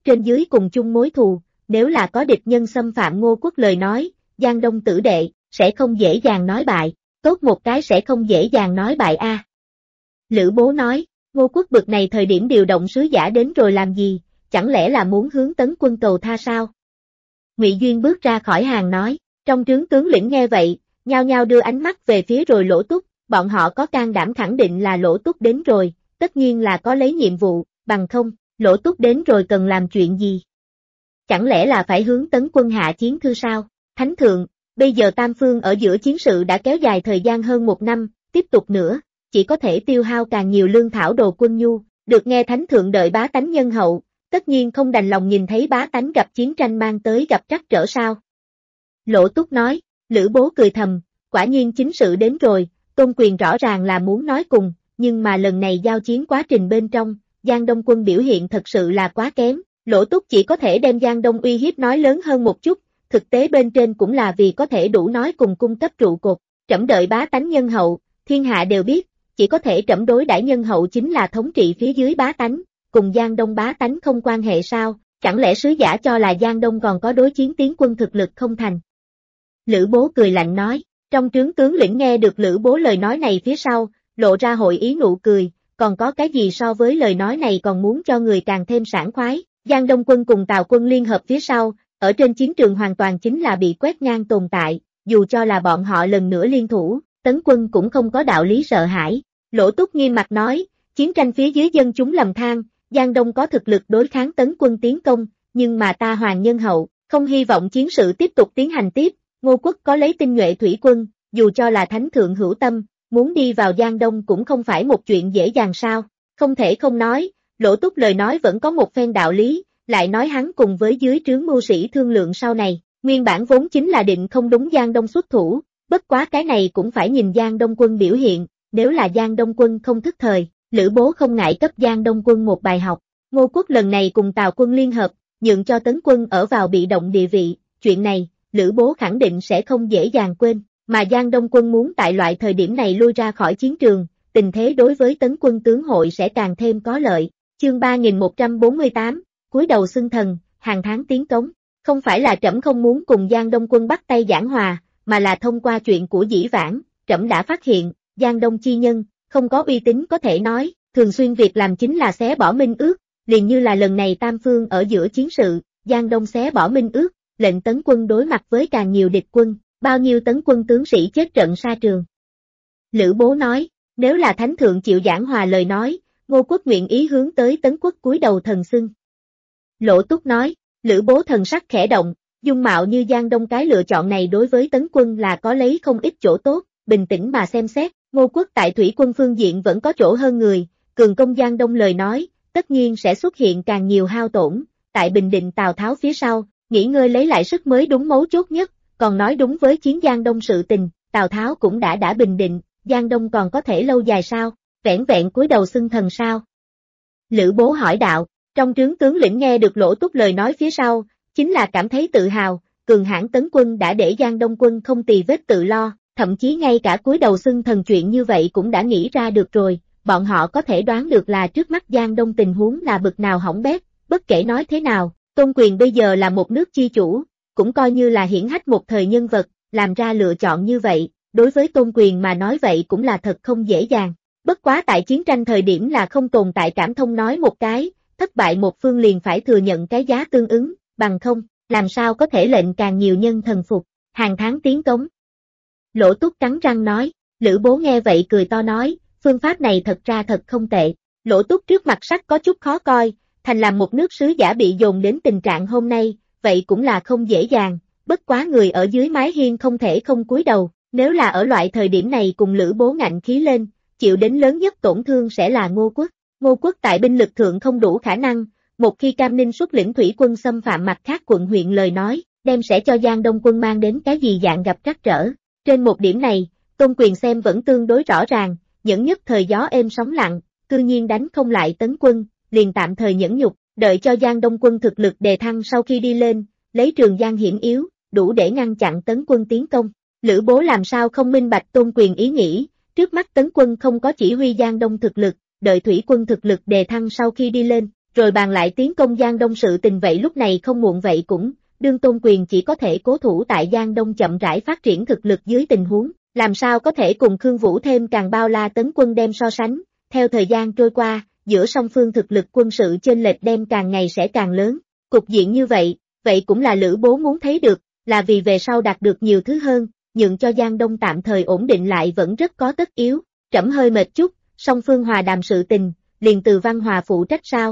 trên dưới cùng chung mối thù, nếu là có địch nhân xâm phạm Ngô quốc lời nói, Giang Đông tử đệ, sẽ không dễ dàng nói bại, tốt một cái sẽ không dễ dàng nói bại a. Lữ Bố nói, Ngô quốc bực này thời điểm điều động sứ giả đến rồi làm gì, chẳng lẽ là muốn hướng Tấn quân cầu tha sao? Ngụy Duyên bước ra khỏi hàng nói, trong trướng tướng lĩnh nghe vậy, nhao nhao đưa ánh mắt về phía rồi Lỗ Túc, bọn họ có can đảm khẳng định là Lỗ Túc đến rồi, tất nhiên là có lấy nhiệm vụ, bằng không, Lỗ Túc đến rồi cần làm chuyện gì? Chẳng lẽ là phải hướng Tấn quân hạ chiến thư sao? Thánh thượng, bây giờ Tam Phương ở giữa chiến sự đã kéo dài thời gian hơn 1 năm, tiếp tục nữa, chỉ có thể tiêu hao càng nhiều lương thảo đồ quân nhu, được nghe Thánh thượng đợi bá tánh nhân hậu, tất nhiên không đành lòng nhìn thấy bá tánh gặp chiến tranh mang tới gặp trắc trở sao. Lỗ Túc nói, Lữ Bố cười thầm, quả nhiên chính sự đến rồi, Tôn Quyền rõ ràng là muốn nói cùng, nhưng mà lần này giao chiến quá trình bên trong, Giang Đông quân biểu hiện thật sự là quá kém, Lỗ Túc chỉ có thể đem Giang Đông uy hiếp nói lớn hơn một chút, thực tế bên trên cũng là vì có thể đủ nói cùng cung cấp trụ cột, trẫm đợi bá tánh nhân hậu, thiên hạ đều biết, chỉ có thể trẫm đối đãi nhân hậu chính là thống trị phía dưới bá tánh, cùng Giang Đông bá tánh không quan hệ sao, chẳng lẽ sứ giả cho là Giang Đông còn có đối chiến tiến quân thực lực không thành. Lữ Bố cười lạnh nói, trong trướng tướng lĩnh nghe được Lữ Bố lời nói này phía sau, lộ ra hội ý nụ cười, còn có cái gì so với lời nói này còn muốn cho người càng thêm sảng khoái, Giang Đông quân cùng Tào quân liên hợp phía sau, ở trên chiến trường hoàn toàn chính là bị quét ngang tồn tại, dù cho là bọn họ lần nữa liên thủ, Tấn quân cũng không có đạo lý sợ hãi. Lỗ Túc nghiêm mặt nói, chiến tranh phía dưới dân chúng lầm than, Giang Đông có thực lực đối kháng Tấn quân tiến công, nhưng mà ta Hoàng nhân hậu, không hy vọng chiến sự tiếp tục tiến hành tiếp, Ngô quốc có lấy tinh nhuệ thủy quân, dù cho là thánh thượng hữu tâm, muốn đi vào Giang Đông cũng không phải một chuyện dễ dàng sao, không thể không nói, Lỗ Túc lời nói vẫn có một phen đạo lý, lại nói hắn cùng với dưới trướng mưu sĩ thương lượng sau này, nguyên bản vốn chính là định không đúng Giang Đông xuất thủ, bất quá cái này cũng phải nhìn Giang Đông quân biểu hiện, nếu là Giang Đông quân không thức thời, Lữ Bố không ngại cấp Giang Đông quân một bài học, Ngô quốc lần này cùng Tào quân liên hợp, nhượng cho Tấn quân ở vào bị động địa vị, chuyện này, Lữ Bố khẳng định sẽ không dễ dàng quên, mà Giang Đông quân muốn tại loại thời điểm này lui ra khỏi chiến trường, tình thế đối với Tấn quân tướng hội sẽ càng thêm có lợi. Chương 3148, cúi đầu xưng thần, hàng tháng tiến cống, không phải là trẫm không muốn cùng Giang Đông quân bắt tay giảng hòa, mà là thông qua chuyện của dĩ vãng, trẫm đã phát hiện, Giang Đông chi nhân, không có uy tín có thể nói, thường xuyên việc làm chính là xé bỏ minh ước, liền như là lần này Tam Phương ở giữa chiến sự, Giang Đông xé bỏ minh ước, lệnh Tấn quân đối mặt với càng nhiều địch quân, bao nhiêu Tấn quân tướng sĩ chết trận sa trường. Lữ Bố nói, nếu là Thánh thượng chịu giảng hòa lời nói, Ngô quốc nguyện ý hướng tới Tấn quốc cúi đầu thần xưng. Lỗ Túc nói, Lữ Bố thần sắc khẽ động, dung mạo như Giang Đông cái lựa chọn này đối với Tấn quân là có lấy không ít chỗ tốt, bình tĩnh mà xem xét, Ngô quốc tại thủy quân phương diện vẫn có chỗ hơn người, cường công Giang Đông lời nói, tất nhiên sẽ xuất hiện càng nhiều hao tổn, tại bình định Tào Tháo phía sau, nghỉ ngơi lấy lại sức mới đúng mấu chốt nhất, còn nói đúng với chiến Giang Đông sự tình, Tào Tháo cũng đã bình định, Giang Đông còn có thể lâu dài sao, vẻn vẹn cúi đầu xưng thần sao? Lữ Bố hỏi đạo, trong trướng tướng lĩnh nghe được Lỗ Túc lời nói phía sau, chính là cảm thấy tự hào, cường hãn Tấn quân đã để Giang Đông quân không tì vết tự lo, thậm chí ngay cả cúi đầu xưng thần chuyện như vậy cũng đã nghĩ ra được rồi, bọn họ có thể đoán được là trước mắt Giang Đông tình huống là bực nào hỏng bét, bất kể nói thế nào, Tôn Quyền bây giờ là một nước chi chủ, cũng coi như là hiển hách một thời nhân vật, làm ra lựa chọn như vậy, đối với Tôn Quyền mà nói vậy cũng là thật không dễ dàng. Bất quá tại chiến tranh thời điểm là không tồn tại cảm thông nói một cái, thất bại một phương liền phải thừa nhận cái giá tương ứng, bằng không, làm sao có thể lệnh càng nhiều nhân thần phục, hàng tháng tiến cống. Lỗ Túc cắn răng nói, Lữ Bố nghe vậy cười to nói, phương pháp này thật ra thật không tệ. Lỗ Túc trước mặt sắc có chút khó coi, thành làm một nước sứ giả bị dồn đến tình trạng hôm nay, vậy cũng là không dễ dàng, bất quá người ở dưới mái hiên không thể không cúi đầu, nếu là ở loại thời điểm này cùng Lữ Bố ngạnh khí lên, chịu đến lớn nhất tổn thương sẽ là Ngô quốc. Ngô quốc tại binh lực thượng không đủ khả năng, một khi Cam Ninh xuất lĩnh thủy quân xâm phạm mặt khác quận huyện lời nói, đem sẽ cho Giang Đông quân mang đến cái gì dạng gặp trắc trở. Trên một điểm này, Tôn Quyền xem vẫn tương đối rõ ràng, nhẫn nhất thời gió êm sóng lặng, cư nhiên đánh không lại Tấn quân, liền tạm thời nhẫn nhục, đợi cho Giang Đông quân thực lực đề thăng sau khi đi lên, lấy Trường Giang hiểm yếu, đủ để ngăn chặn Tấn quân tiến công. Lữ Bố làm sao không minh bạch Tôn Quyền ý nghĩ, trước mắt Tấn quân không có chỉ huy Giang Đông thực lực, đợi thủy quân thực lực đề thăng sau khi đi lên, rồi bàn lại tiến công Giang Đông sự tình vậy lúc này không muộn vậy cũng, đương Tôn Quyền chỉ có thể cố thủ tại Giang Đông chậm rãi phát triển thực lực dưới tình huống, làm sao có thể cùng Khương Vũ thêm càng bao la tấn quân đem so sánh, theo thời gian trôi qua, giữa song phương thực lực quân sự chênh lệch đem càng ngày sẽ càng lớn, cục diện như vậy cũng là Lữ Bố muốn thấy được, là vì về sau đạt được nhiều thứ hơn, nhượng cho Giang Đông tạm thời ổn định lại vẫn rất có tất yếu, trẫm hơi mệt chút, song phương hòa đàm sự tình, liền từ Văn Hòa phụ trách sao?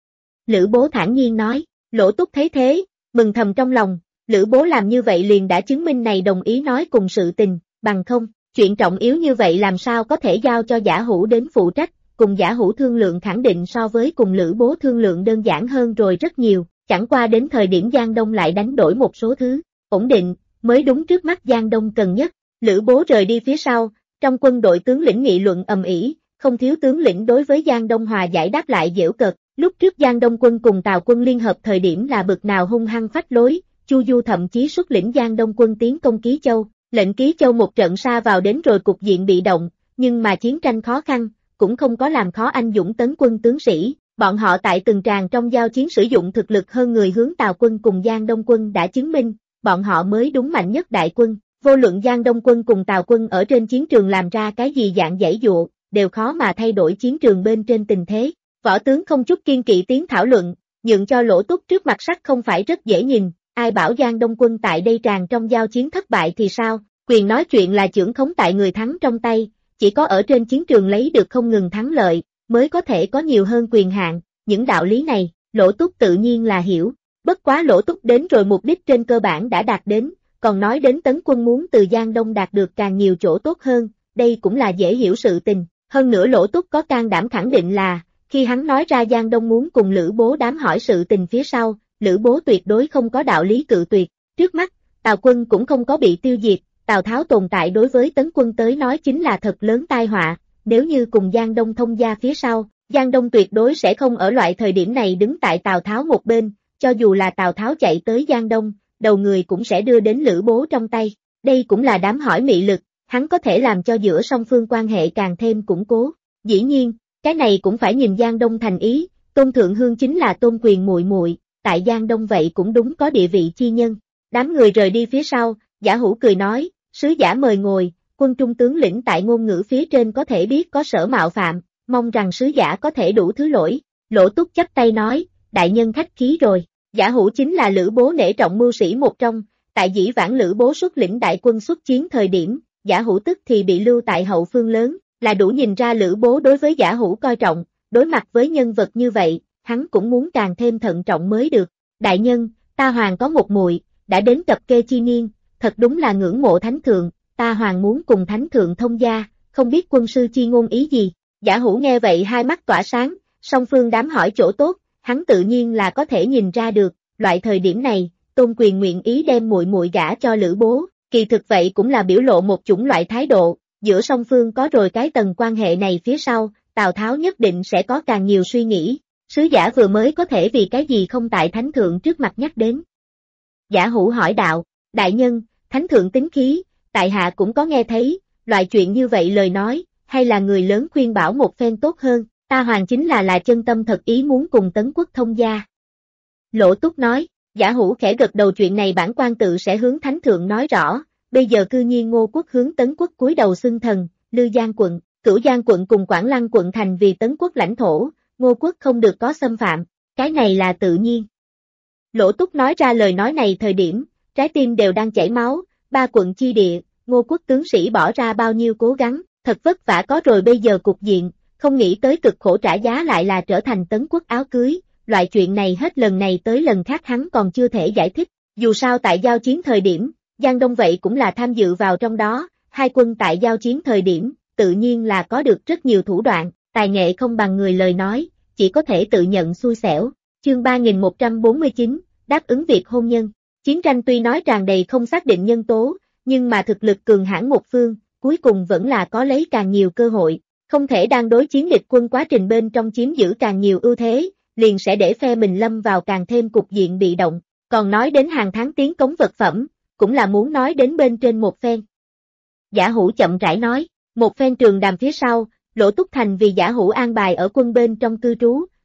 Lữ Bố thản nhiên nói, Lỗ Túc thấy thế, mừng thầm trong lòng, Lữ Bố làm như vậy liền đã chứng minh này đồng ý nói cùng sự tình, bằng không, chuyện trọng yếu như vậy làm sao có thể giao cho Giả Hữu đến phụ trách, cùng Giả Hữu thương lượng khẳng định so với cùng Lữ Bố thương lượng đơn giản hơn rồi rất nhiều, chẳng qua đến thời điểm Giang Đông lại đánh đổi một số thứ, ổn định, mới đúng trước mắt Giang Đông cần nhất, Lữ Bố rời đi phía sau, trong quân đội tướng lĩnh nghị luận ầm ĩ, không thiếu tướng lĩnh đối với Giang Đông hòa giải đáp lại giễu cợt, lúc trước Giang Đông quân cùng Tào quân liên hợp thời điểm là bực nào hung hăng phách lối, Chu Du thậm chí xuất lĩnh Giang Đông quân tiến công Ký Châu, lệnh Ký Châu một trận sa vào đến rồi cục diện bị động, nhưng mà chiến tranh khó khăn, cũng không có làm khó anh dũng tấn quân tướng sĩ, bọn họ tại từng tràng trong giao chiến sử dụng thực lực hơn người hướng Tào quân cùng Giang Đông quân đã chứng minh, bọn họ mới đúng mạnh nhất đại quân, vô luận Giang Đông quân cùng Tào quân ở trên chiến trường làm ra cái gì dạng giãy dụa, đều khó mà thay đổi chiến trường bên trên tình thế. Võ tướng không chút kiên kỵ tiếng thảo luận, nhượng cho Lỗ Túc trước mặt sắc không phải rất dễ nhìn, ai bảo Giang Đông quân tại đây tràng trong giao chiến thất bại thì sao, quyền nói chuyện là chưởng khống tại người thắng trong tay, chỉ có ở trên chiến trường lấy được không ngừng thắng lợi, mới có thể có nhiều hơn quyền hạn, những đạo lý này, Lỗ Túc tự nhiên là hiểu, bất quá Lỗ Túc đến rồi mục đích trên cơ bản đã đạt đến, còn nói đến tấn quân muốn từ Giang Đông đạt được càng nhiều chỗ tốt hơn, đây cũng là dễ hiểu sự tình, hơn nữa Lỗ Túc có can đảm khẳng định là, khi hắn nói ra Giang Đông muốn cùng Lữ Bố đám hỏi sự tình phía sau, Lữ Bố tuyệt đối không có đạo lý cự tuyệt, trước mắt, Tào quân cũng không có bị tiêu diệt, Tào Tháo tồn tại đối với tấn quân tới nói chính là thật lớn tai họa, nếu như cùng Giang Đông thông gia phía sau, Giang Đông tuyệt đối sẽ không ở loại thời điểm này đứng tại Tào Tháo một bên, cho dù là Tào Tháo chạy tới Giang Đông, đầu người cũng sẽ đưa đến Lữ Bố trong tay, đây cũng là đám hỏi mị lực, hắn có thể làm cho giữa song phương quan hệ càng thêm củng cố, dĩ nhiên, cái này cũng phải nhìn Giang Đông thành ý, Tôn Thượng Hương chính là Tôn Quyền muội muội, tại Giang Đông vậy cũng đúng có địa vị chi nhân. Đám người rời đi phía sau, Giả Hữu cười nói, sứ giả mời ngồi, quân trung tướng lĩnh tại ngôn ngữ phía trên có thể biết có sở mạo phạm, mong rằng sứ giả có thể đủ thứ lỗi. Lỗ Túc chắp tay nói, đại nhân khách khí rồi, Giả Hữu chính là Lữ Bố nể trọng mưu sĩ một trong, tại dĩ vãng Lữ Bố xuất lĩnh đại quân xuất chiến thời điểm, Giả Hữu tức thì bị lưu tại hậu phương lớn, là đủ nhìn ra Lữ Bố đối với Giả Hữu coi trọng, đối mặt với nhân vật như vậy, hắn cũng muốn càng thêm thận trọng mới được. Đại nhân, ta hoàng có một muội, đã đến cập kê chi niên, thật đúng là ngưỡng mộ thánh thượng, ta hoàng muốn cùng thánh thượng thông gia, không biết quân sư chi ngôn ý gì. Giả Hữu nghe vậy hai mắt tỏa sáng, song phương đám hỏi chỗ tốt, hắn tự nhiên là có thể nhìn ra được, loại thời điểm này, Tôn Quyền nguyện ý đem muội muội gả cho Lữ Bố, kỳ thực vậy cũng là biểu lộ một chủng loại thái độ, giữa song phương có rồi cái tầng quan hệ này phía sau, Tào Tháo nhất định sẽ có càng nhiều suy nghĩ, sứ giả vừa mới có thể vì cái gì không tại thánh thượng trước mặt nhắc đến. Giả Hữu hỏi đạo, đại nhân, thánh thượng tính khí, tại hạ cũng có nghe thấy, loại chuyện như vậy lời nói, hay là người lớn khuyên bảo một phen tốt hơn, ta hoàng chính là chân tâm thật ý muốn cùng Tấn Quốc thông gia. Lỗ Túc nói, Giả Hữu khẽ gật đầu, chuyện này bản quan tự sẽ hướng thánh thượng nói rõ, bây giờ cư nhiên Ngô Quốc hướng Tấn Quốc cúi đầu xưng thần, Lư Giang quận, Cửu Giang quận cùng Quảng Lăng quận thành vì Tấn Quốc lãnh thổ, Ngô Quốc không được có xâm phạm, cái này là tự nhiên. Lỗ Túc nói ra lời nói này thời điểm, trái tim đều đang chảy máu, ba quận chi địa, Ngô Quốc tướng sĩ bỏ ra bao nhiêu cố gắng, thật vất vả có rồi bây giờ cục diện, không nghĩ tới cực khổ trả giá lại là trở thành Tấn Quốc áo cưới, loại chuyện này hết lần này tới lần khác hắn còn chưa thể giải thích, dù sao tại giao chiến thời điểm, Giang Đông vậy cũng là tham dự vào trong đó, hai quân tại giao chiến thời điểm, tự nhiên là có được rất nhiều thủ đoạn, tài nghệ không bằng người lời nói, chỉ có thể tự nhận xui xẻo. Chương 3149, đáp ứng việc hôn nhân. Chiến tranh tuy nói tràn đầy không xác định nhân tố, nhưng mà thực lực cường hãn một phương, cuối cùng vẫn là có lấy càng nhiều cơ hội, không thể đang đối chiến địch quân quá trình bên trong chiếm giữ càng nhiều ưu thế, liền sẽ để phe mình lâm vào càng thêm cục diện bị động. Còn nói đến hàng tháng tiến cống vật phẩm, cũng là muốn nói đến bên trên một phen. Giả Hữu chậm rãi nói, một phen trường đàm phía sau, Lỗ Túc Thành vì Giả Hữu an bài ở quân bên trong cư trú,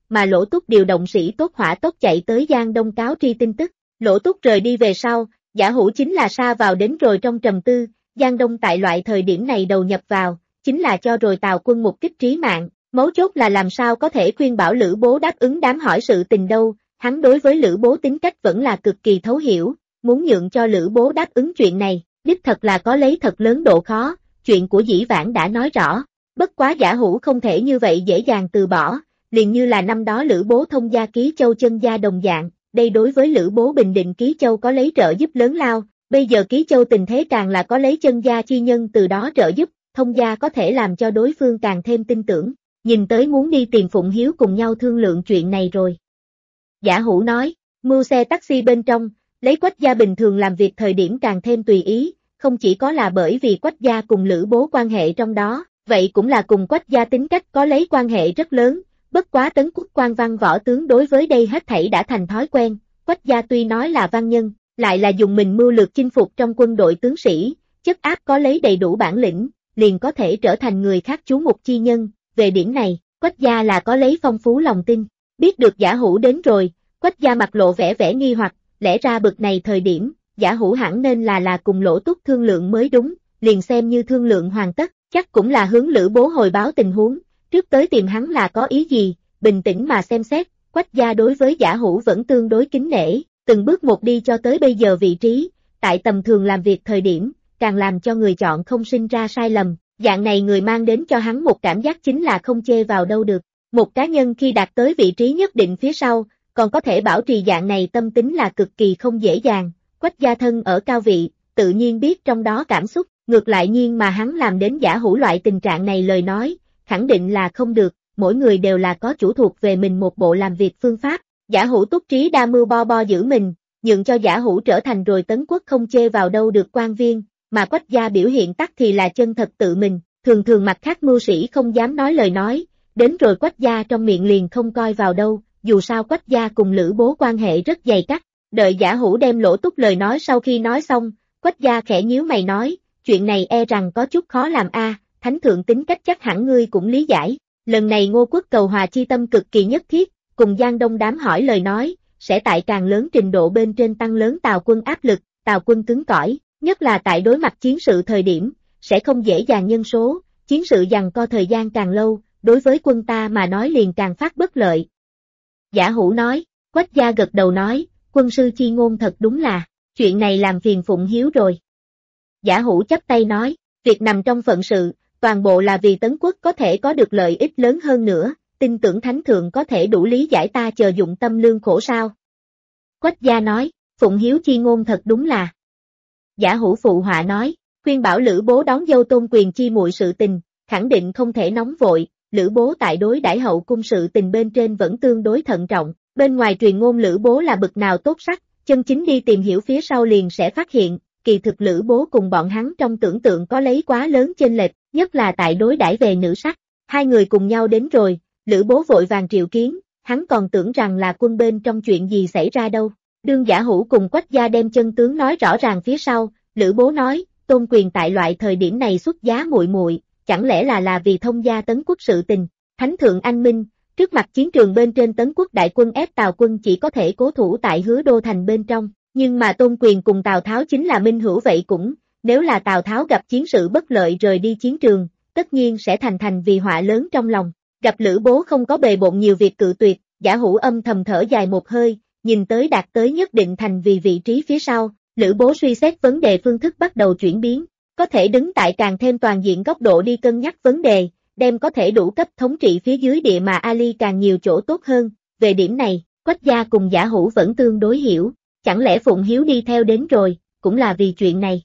mà Lỗ Túc điều động sĩ tốt hỏa tốc chạy tới Giang Đông cáo tri tin tức. Lỗ Túc rời đi về sau, Giả Hủ chính là sa vào đến rồi trong trầm tư, Giang Đông tại loại thời điểm này đầu nhập vào, chính là cho rồi Tào quân một kích trí mạng, mấu chốt là làm sao có thể khuyên bảo Lữ Bố đáp ứng đám hỏi sự tình đâu, hắn đối với Lữ Bố tính cách vẫn là cực kỳ thấu hiểu, muốn nhượng cho Lữ Bố đáp ứng chuyện này, đích thật là có lấy thật lớn độ khó, chuyện của Dĩ Vãng đã nói rõ, bất quá Giả Hủ không thể như vậy dễ dàng từ bỏ, liền như là năm đó Lữ Bố thông gia Ký Châu chân gia đồng dạng, đây đối với Lữ Bố bình định Ký Châu có lấy trợ giúp lớn lao, bây giờ Ký Châu tình thế càng là có lấy chân gia chi nhân từ đó trợ giúp, thông gia có thể làm cho đối phương càng thêm tin tưởng, nhìn tới muốn đi tìm Phụng Hiếu cùng nhau thương lượng chuyện này rồi. Giả Hủ nói, mưu xe taxi bên trong, lấy Quách gia bình thường làm việc thời điểm càng thêm tùy ý, không chỉ có là bởi vì Quách gia cùng Lữ Bố quan hệ trong đó, vậy cũng là cùng Quách gia tính cách có lấy quan hệ rất lớn, bất quá Tấn Quốc quan văn võ tướng đối với đây hết thảy đã thành thói quen, Quách gia tuy nói là văn nhân, lại là dùng mình mưu lược chinh phục trong quân đội tướng sĩ, chất áp có lấy đầy đủ bản lĩnh, liền có thể trở thành người khác chú mục chi nhân, về điểm này, Quách gia là có lấy phong phú lòng tin, biết được Giả Hủ đến rồi, Quách gia mặt lộ vẻ nghi hoặc, lẽ ra bực này thời điểm, Giả Hủ hẳn nên là cùng Lỗ Túc thương lượng mới đúng, liền xem như thương lượng hoàn tất, chắc cũng là hướng Lữ Bố hồi báo tình huống, trước tới tìm hắn là có ý gì, bình tĩnh mà xem xét, Quách gia đối với Giả Hủ vẫn tương đối kính nể, từng bước một đi cho tới bây giờ vị trí, tại tầm thường làm việc thời điểm, càng làm cho người chọn không sinh ra sai lầm, dạng này người mang đến cho hắn một cảm giác chính là không chê vào đâu được, một cá nhân khi đạt tới vị trí nhất định phía sau, còn có thể bảo trì dạng này tâm tính là cực kỳ không dễ dàng, Quách gia thân ở cao vị, tự nhiên biết trong đó cảm xúc, ngược lại nhiên mà hắn làm đến Giả Hủ loại tình trạng này lời nói, khẳng định là không được, mỗi người đều là có chủ thuộc về mình một bộ làm việc phương pháp, Giả Hủ túc trí đa mưu bo giữ mình, nhượng cho Giả Hủ trở thành rồi Tấn Quốc không chê vào đâu được quan viên, mà Quách gia biểu hiện tắc thì là chân thật tự mình, thường mặt khác mưu sĩ không dám nói lời nói, đến rồi Quách gia trong miệng liền không coi vào đâu, dù sao Quách gia cùng Lữ Bố quan hệ rất dày cắt, đợi Giả Hủ đem Lỗ Túc lời nói sau khi nói xong, Quách gia khẽ nhíu mày nói, chuyện này e rằng có chút khó làm a, thánh thượng tính cách chắc hẳn ngươi cũng lý giải, lần này Ngô Quốc cầu hòa chi tâm cực kỳ nhất thiết, cùng Giang Đông đám hỏi lời nói, sẽ tại càng lớn trình độ bên trên tăng lớn Tào quân áp lực, Tào quân cứng cỏi, nhất là tại đối mặt chiến sự thời điểm, sẽ không dễ dàng nhân số, chiến sự giằng co thời gian càng lâu, đối với quân ta mà nói liền càng phát bất lợi. Giả Hủ nói, Quách gia gật đầu nói, quân sư chi ngôn thật đúng là, chuyện này làm phiền Phụng Hiếu rồi. Giả Hủ chắp tay nói, việc nằm trong phận sự, toàn bộ là vì Tấn Quốc có thể có được lợi ích lớn hơn nữa, tin tưởng Thánh Thượng có thể đủ lý giải ta chờ dụng tâm lương khổ sao. Quách gia nói, Phụng Hiếu chi ngôn thật đúng là. Giả Hủ phụ họa nói, khuyên bảo Lữ Bố đón dâu Tôn Quyền chi muội sự tình, khẳng định không thể nóng vội, Lữ Bố tại đối đãi hậu cung sự tình bên trên vẫn tương đối thận trọng, bên ngoài truyền ngôn Lữ Bố là bực nào tốt sắc, chân chính đi tìm hiểu phía sau liền sẽ phát hiện, kỳ thực Lữ Bố cùng bọn hắn trong tưởng tượng có lấy quá lớn chênh lệch, nhất là tại đối đãi về nữ sắc, hai người cùng nhau đến rồi, Lữ Bố vội vàng triệu kiến, hắn còn tưởng rằng là quân bên trong chuyện gì xảy ra đâu. Đương Giả Hủ cùng Quách gia đem chân tướng nói rõ ràng phía sau, Lữ Bố nói, Tôn Quyền tại loại thời điểm này xuất giá muội muội, chẳng lẽ là vì thông gia Tấn Quốc sự tình, Thánh Thượng anh minh, trước mặt chiến trường bên trên Tấn Quốc đại quân ép Tào quân chỉ có thể cố thủ tại Hứa Đô thành bên trong, nhưng mà Tôn Quyền cùng Tào Tháo chính là minh hữu vậy cũng, nếu là Tào Tháo gặp chiến sự bất lợi rời đi chiến trường, tất nhiên sẽ thành vì họa lớn trong lòng, gặp Lữ Bố không có bề bộn nhiều việc cự tuyệt, Giả Hủ âm thầm thở dài một hơi, nhìn tới đạt tới nhất định thành vì vị trí phía sau, Lữ Bố suy xét vấn đề phương thức bắt đầu chuyển biến, có thể đứng tại càng thêm toàn diện góc độ đi cân nhắc vấn đề, đem có thể đủ cấp thống trị phía dưới địa mà Ali càng nhiều chỗ tốt hơn, về điểm này, Quách gia cùng Giả Hủ vẫn tương đối hiểu, chẳng lẽ Phụng Hiếu đi theo đến rồi, cũng là vì chuyện này.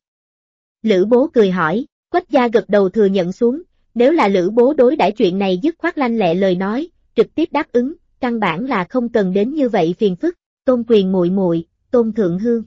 Lữ Bố cười hỏi, Quách gia gật đầu thừa nhận xuống, nếu là Lữ Bố đối đãi chuyện này dứt khoát lanh lẹ lời nói, trực tiếp đáp ứng, căn bản là không cần đến như vậy phiền phức, Tôn Quyền muội muội, Tôn Thượng Hương.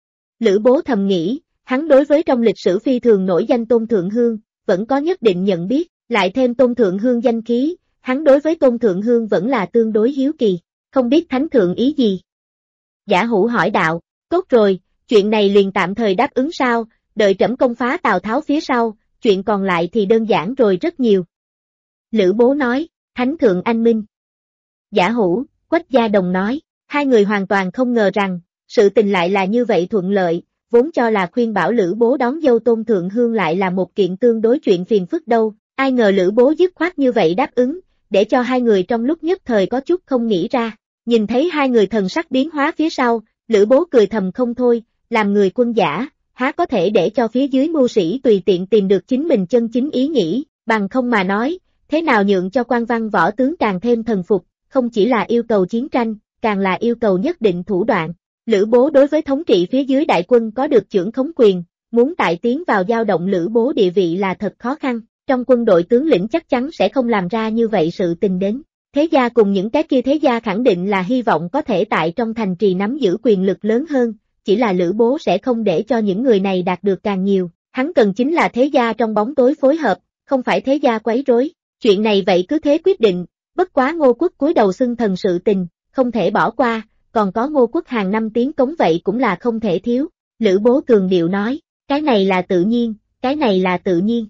Lữ Bố thầm nghĩ, hắn đối với trong lịch sử phi thường nổi danh Tôn Thượng Hương, vẫn có nhất định nhận biết, lại thêm Tôn Thượng Hương danh khí, hắn đối với Tôn Thượng Hương vẫn là tương đối hiếu kỳ, không biết Thánh Thượng ý gì. Giả Hủ hỏi đạo, tốt rồi, chuyện này liền tạm thời đáp ứng sao, đợi trẫm công phá Tào Tháo phía sau, chuyện còn lại thì đơn giản rồi rất nhiều. Lữ Bố nói, Thánh Thượng anh minh. Giả Hữu, Quách Gia Đồng nói, hai người hoàn toàn không ngờ rằng, sự tình lại là như vậy thuận lợi, vốn cho là khuyên bảo Lữ Bố đón dâu Tôn Thượng Hương lại là một kiện tương đối chuyện phiền phức đâu, ai ngờ Lữ Bố dứt khoát như vậy đáp ứng, để cho hai người trong lúc nhất thời có chút không nghĩ ra. Nhìn thấy hai người thần sắc biến hóa phía sau, Lữ Bố cười thầm không thôi, làm người quân giả, há có thể để cho phía dưới mưu sĩ tùy tiện tìm được chính mình chân chính ý nghĩ, bằng không mà nói, thế nào nhượng cho quan văn võ tướng càng thêm thần phục, không chỉ là yêu cầu chiến tranh, càng là yêu cầu nhất định thủ đoạn. Lữ Bố đối với thống trị phía dưới đại quân có được chưởng khống quyền, muốn tại tiến vào dao động Lữ Bố địa vị là thật khó khăn, trong quân đội tướng lĩnh chắc chắn sẽ không làm ra như vậy sự tình đến. Thế gia cùng những cái kia thế gia khẳng định là hy vọng có thể tại trong thành trì nắm giữ quyền lực lớn hơn, chỉ là Lữ Bố sẽ không để cho những người này đạt được càng nhiều, hắn cần chính là thế gia trong bóng tối phối hợp, không phải thế gia quấy rối. Chuyện này vậy cứ thế quyết định, bất quá Ngô Quốc cúi đầu xưng thần sự tình, không thể bỏ qua, còn có Ngô Quốc hàng năm tiến cống vậy cũng là không thể thiếu. Lữ Bố cường điệu nói, cái này là tự nhiên, cái này là tự nhiên.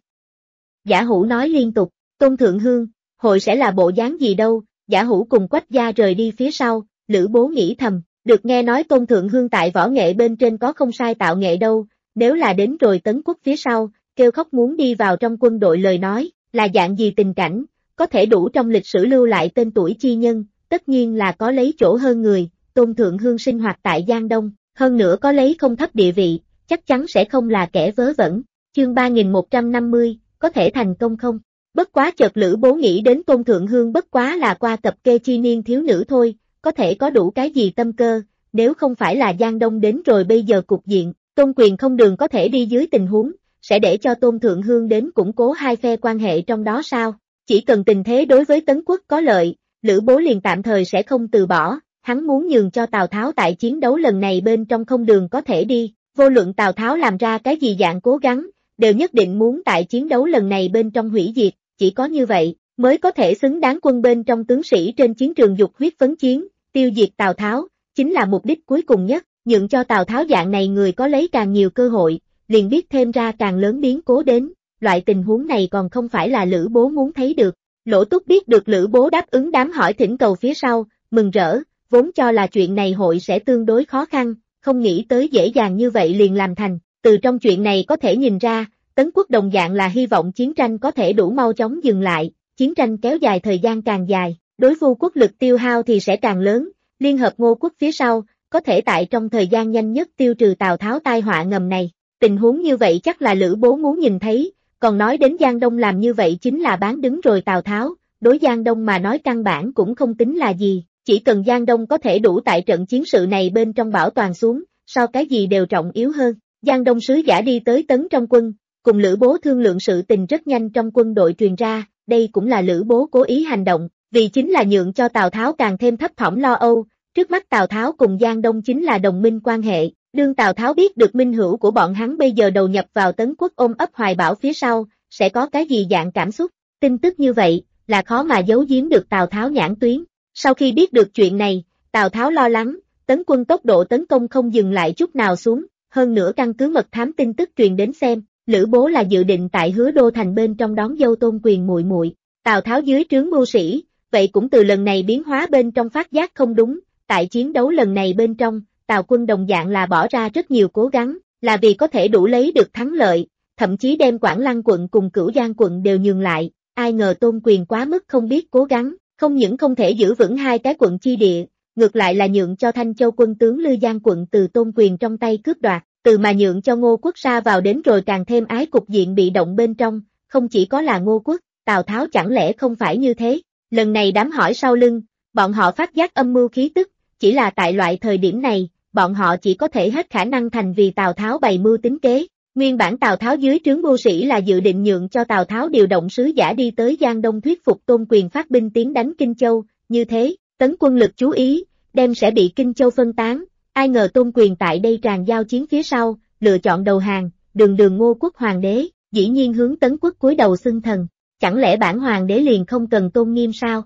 Giả Hữu nói liên tục, Tôn Thượng Hương, hội sẽ là bộ dáng gì đâu. Giả Hữu cùng Quách Gia rời đi phía sau, Lữ Bố nghĩ thầm, được nghe nói Tôn Thượng Hương tại võ nghệ bên trên có không sai tạo nghệ đâu, nếu là đến rồi Tấn Quốc phía sau, kêu khóc muốn đi vào trong quân đội lời nói, là dạng gì tình cảnh, có thể đủ trong lịch sử lưu lại tên tuổi chi nhân, tất nhiên là có lấy chỗ hơn người. Tôn Thượng Hương sinh hoạt tại Giang Đông, hơn nữa có lấy không thấp địa vị, chắc chắn sẽ không là kẻ vớ vẩn. Chương 3150, có thể thành công không? Bất quá chợt Lữ Bố nghĩ đến Tôn Thượng Hương bất quá là qua cập kê chi niên thiếu nữ thôi, có thể có đủ cái gì tâm cơ, nếu không phải là Giang Đông đến rồi bây giờ cục diện, Tôn Quyền không đường có thể đi dưới tình huống, sẽ để cho Tôn Thượng Hương đến củng cố hai phe quan hệ trong đó sao? Chỉ cần tình thế đối với Tấn Quốc có lợi, Lữ Bố liền tạm thời sẽ không từ bỏ, hắn muốn nhường cho Tào Tháo tại chiến đấu lần này bên trong không đường có thể đi, vô luận Tào Tháo làm ra cái gì dạng cố gắng, đều nhất định muốn tại chiến đấu lần này bên trong hủy diệt, chỉ có như vậy, mới có thể xứng đáng quân bên trong tướng sĩ trên chiến trường dục huyết phấn chiến, tiêu diệt Tào Tháo, chính là mục đích cuối cùng nhất, nhượng cho Tào Tháo dạng này người có lấy càng nhiều cơ hội, liền biết thêm ra càng lớn biến cố đến, loại tình huống này còn không phải là Lữ Bố muốn thấy được. Lỗ Túc biết được Lữ Bố đáp ứng đám hỏi thỉnh cầu phía sau, mừng rỡ, vốn cho là chuyện này hội sẽ tương đối khó khăn, không nghĩ tới dễ dàng như vậy liền làm thành, từ trong chuyện này có thể nhìn ra, Tấn Quốc đồng dạng là hy vọng chiến tranh có thể đủ mau chóng dừng lại, chiến tranh kéo dài thời gian càng dài, đối Vu quốc lực tiêu hao thì sẽ càng lớn, liên hợp Ngô Quốc phía sau, có thể tại trong thời gian nhanh nhất tiêu trừ Tào Tháo tai họa ngầm này. Tình huống như vậy chắc là Lữ Bố muốn nhìn thấy, còn nói đến Giang Đông làm như vậy chính là bán đứng rồi Tào Tháo, đối Giang Đông mà nói căn bản cũng không tính là gì, chỉ cần Giang Đông có thể đủ tại trận chiến sự này bên trong bảo toàn xuống, so cái gì đều trọng yếu hơn. Giang Đông sứ giả đi tới Tấn trong quân, cùng Lữ Bố thương lượng sự tình rất nhanh trong quân đội truyền ra, đây cũng là Lữ Bố cố ý hành động, vì chính là nhượng cho Tào Tháo càng thêm thấp thỏm lo âu, trước mắt Tào Tháo cùng Giang Đông chính là đồng minh quan hệ, đương Tào Tháo biết được minh hữu của bọn hắn bây giờ đầu nhập vào Tấn Quốc ôm ấp hoài bão phía sau, sẽ có cái gì dạng cảm xúc, tin tức như vậy, là khó mà giấu giếm được Tào Tháo nhãn tuyến. Sau khi biết được chuyện này, Tào Tháo lo lắng, Tấn quân tốc độ tấn công không dừng lại chút nào xuống, hơn nữa căn cứ mật thám tin tức truyền đến xem, Lữ Bố là dự định tại Hứa Đô thành bên trong đón dâu Tôn Quyền muội muội. Tào Tháo dưới trướng mưu sĩ, vậy cũng từ lần này biến hóa bên trong phát giác không đúng, tại chiến đấu lần này bên trong, Tào quân đồng dạng là bỏ ra rất nhiều cố gắng, là vì có thể đủ lấy được thắng lợi, thậm chí đem Quảng Lăng quận cùng Cửu Giang quận đều nhường lại, ai ngờ Tôn Quyền quá mức không biết cố gắng, không những không thể giữ vững hai cái quận chi địa, ngược lại là nhượng cho Thanh Châu quân tướng Lư Giang quận từ Tôn Quyền trong tay cướp đoạt, từ mà nhượng cho Ngô Quốc sa vào đến rồi càng thêm ái cục diện bị động bên trong, không chỉ có là Ngô Quốc, Tào Tháo chẳng lẽ không phải như thế, lần này đám hỏi sau lưng, bọn họ phát giác âm mưu khí tức, chỉ là tại loại thời điểm này, bọn họ chỉ có thể hết khả năng thành vì Tào Tháo bày mưu tính kế. Nguyên bản Tào Tháo dưới trướng mưu sĩ là dự định nhượng cho Tào Tháo điều động sứ giả đi tới Giang Đông thuyết phục Tôn Quyền phát binh tiến đánh Kinh Châu, như thế, tấn quân lực chú ý, đem sẽ bị Kinh Châu phân tán, ai ngờ Tôn Quyền tại đây tràn giao chiến phía sau, lựa chọn đầu hàng, đường Ngô Quốc hoàng đế, dĩ nhiên hướng Tấn Quốc cúi đầu xưng thần, chẳng lẽ bản hoàng đế liền không cần tôn nghiêm sao?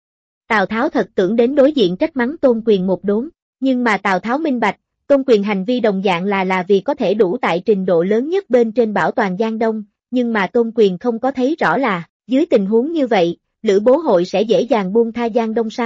Tào Tháo thật tưởng đến đối diện trách mắng Tôn Quyền một đốn, nhưng mà Tào Tháo minh bạch, Tôn Quyền hành vi đồng dạng là vì có thể đủ tại trình độ lớn nhất bên trên bảo toàn Giang Đông, nhưng mà Tôn Quyền không có thấy rõ là, dưới tình huống như vậy, Lữ Bố hội sẽ dễ dàng buông tha Giang Đông sao,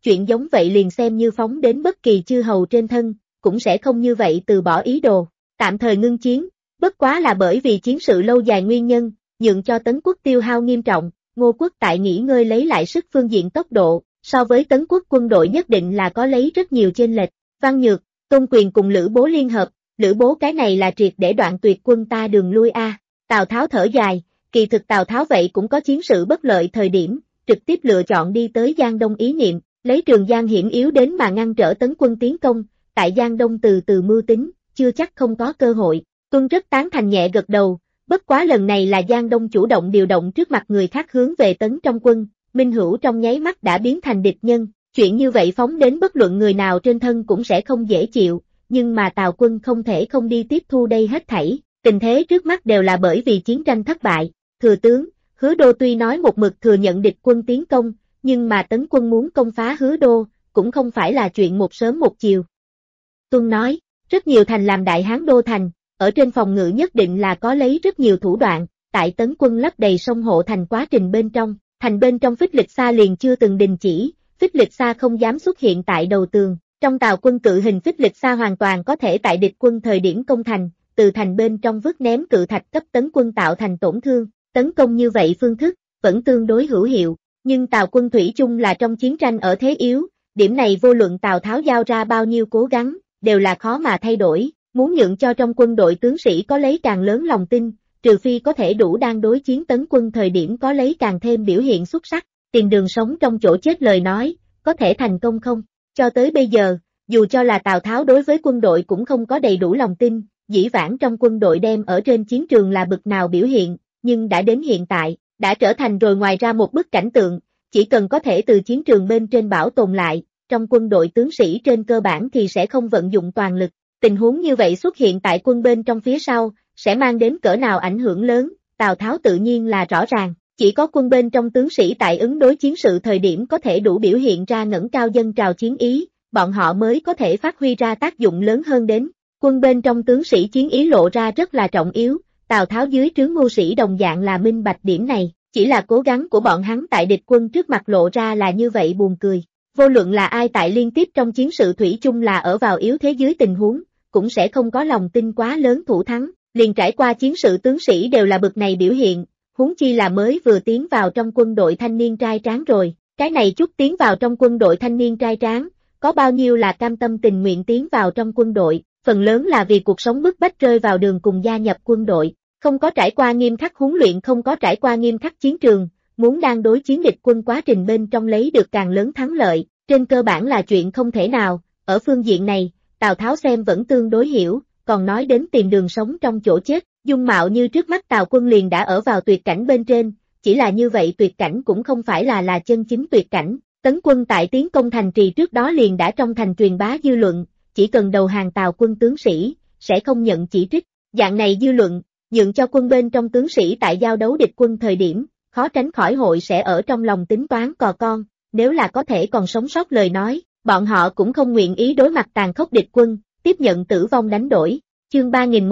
chuyện giống vậy liền xem như phóng đến bất kỳ chư hầu trên thân, cũng sẽ không như vậy từ bỏ ý đồ, tạm thời ngưng chiến, bất quá là bởi vì chiến sự lâu dài nguyên nhân, nhượng cho Tấn quốc tiêu hao nghiêm trọng, Ngô quốc tại nghỉ ngơi lấy lại sức phương diện tốc độ, so với Tấn quốc quân đội nhất định là có lấy rất nhiều chênh lệch. Văn Nhược, Tôn Quyền cùng Lữ Bố liên hợp, Lữ Bố cái này là triệt để đoạn tuyệt quân ta đường lui a. Tào Tháo thở dài, kỳ thực Tào Tháo vậy cũng có chiến sự bất lợi thời điểm, trực tiếp lựa chọn đi tới Giang Đông ý niệm, lấy Trường Giang hiểm yếu đến mà ngăn trở Tấn quân tiến công, tại Giang Đông từ từ mưu tính, chưa chắc không có cơ hội. Tuân rất tán thành nhẹ gật đầu, bất quá lần này là Giang Đông chủ động điều động trước mặt người khác hướng về tấn trong quân, Minh Hữu trong nháy mắt đã biến thành địch nhân, chuyện như vậy phóng đến bất luận người nào trên thân cũng sẽ không dễ chịu, nhưng mà Tào quân không thể không đi tiếp thu đây hết thảy, tình thế trước mắt đều là bởi vì chiến tranh thất bại. Thừa tướng, Hứa Đô tuy nói một mực thừa nhận địch quân tiến công, nhưng mà tấn quân muốn công phá Hứa Đô, cũng không phải là chuyện một sớm một chiều. Tuân nói, rất nhiều thành làm đại hán đô thành, ở trên phòng ngự nhất định là có lấy rất nhiều thủ đoạn, tại tấn quân lấp đầy sông hộ thành quá trình bên trong, thành bên trong phích lịch xa liền chưa từng đình chỉ, phích lịch xa không dám xuất hiện tại đầu tường, trong Tào quân cự hình phích lịch xa hoàn toàn có thể tại địch quân thời điểm công thành, từ thành bên trong vứt ném cự thạch cấp tấn quân tạo thành tổn thương, tấn công như vậy phương thức, vẫn tương đối hữu hiệu, nhưng Tào quân thủy chung là trong chiến tranh ở thế yếu, điểm này vô luận Tào Tháo giao ra bao nhiêu cố gắng, đều là khó mà thay đổi, muốn nhượng cho trong quân đội tướng sĩ có lấy càng lớn lòng tin, trừ phi có thể đủ đang đối chiến tấn quân thời điểm có lấy càng thêm biểu hiện xuất sắc, tìm đường sống trong chỗ chết lời nói, có thể thành công không? Cho tới bây giờ, dù cho là Tào Tháo đối với quân đội cũng không có đầy đủ lòng tin, dĩ vãng trong quân đội đem ở trên chiến trường là bực nào biểu hiện, nhưng đã đến hiện tại, đã trở thành rồi ngoài ra một bức cảnh tượng, chỉ cần có thể từ chiến trường bên trên bảo tồn lại, trong quân đội tướng sĩ trên cơ bản thì sẽ không vận dụng toàn lực. Tình huống như vậy xuất hiện tại quân bên trong phía sau, sẽ mang đến cỡ nào ảnh hưởng lớn, Tào Tháo tự nhiên là rõ ràng, chỉ có quân bên trong tướng sĩ tại ứng đối chiến sự thời điểm có thể đủ biểu hiện ra ngẩng cao dân trào chiến ý, bọn họ mới có thể phát huy ra tác dụng lớn hơn đến. Quân bên trong tướng sĩ chiến ý lộ ra rất là trọng yếu, Tào Tháo dưới trướng mưu sĩ đồng dạng là minh bạch điểm này, chỉ là cố gắng của bọn hắn tại địch quân trước mặt lộ ra là như vậy buồn cười. Vô luận là ai tại liên tiếp trong chiến sự thủy chung là ở vào yếu thế dưới tình huống, cũng sẽ không có lòng tin quá lớn thủ thắng, liền trải qua chiến sự tướng sĩ đều là bực này biểu hiện, huống chi là mới vừa tiến vào trong quân đội thanh niên trai tráng rồi, cái này chút tiến vào trong quân đội thanh niên trai tráng, có bao nhiêu là cam tâm tình nguyện tiến vào trong quân đội, phần lớn là vì cuộc sống bức bách rơi vào đường cùng gia nhập quân đội, không có trải qua nghiêm khắc huấn luyện, không có trải qua nghiêm khắc chiến trường, muốn đang đối chiến địch quân quá trình bên trong lấy được càng lớn thắng lợi, trên cơ bản là chuyện không thể nào, ở phương diện này, Tào Tháo xem vẫn tương đối hiểu, còn nói đến tìm đường sống trong chỗ chết, dung mạo như trước mắt Tào quân liền đã ở vào tuyệt cảnh bên trên, chỉ là như vậy tuyệt cảnh cũng không phải là chân chính tuyệt cảnh, tấn quân tại tiến công thành trì trước đó liền đã trong thành truyền bá dư luận, chỉ cần đầu hàng Tào quân tướng sĩ, sẽ không nhận chỉ trích, dạng này dư luận, nhượng cho quân bên trong tướng sĩ tại giao đấu địch quân thời điểm, khó tránh khỏi hội sẽ ở trong lòng tính toán cò con, nếu là có thể còn sống sót lời nói, bọn họ cũng không nguyện ý đối mặt tàn khốc địch quân, tiếp nhận tử vong đánh đổi. Chương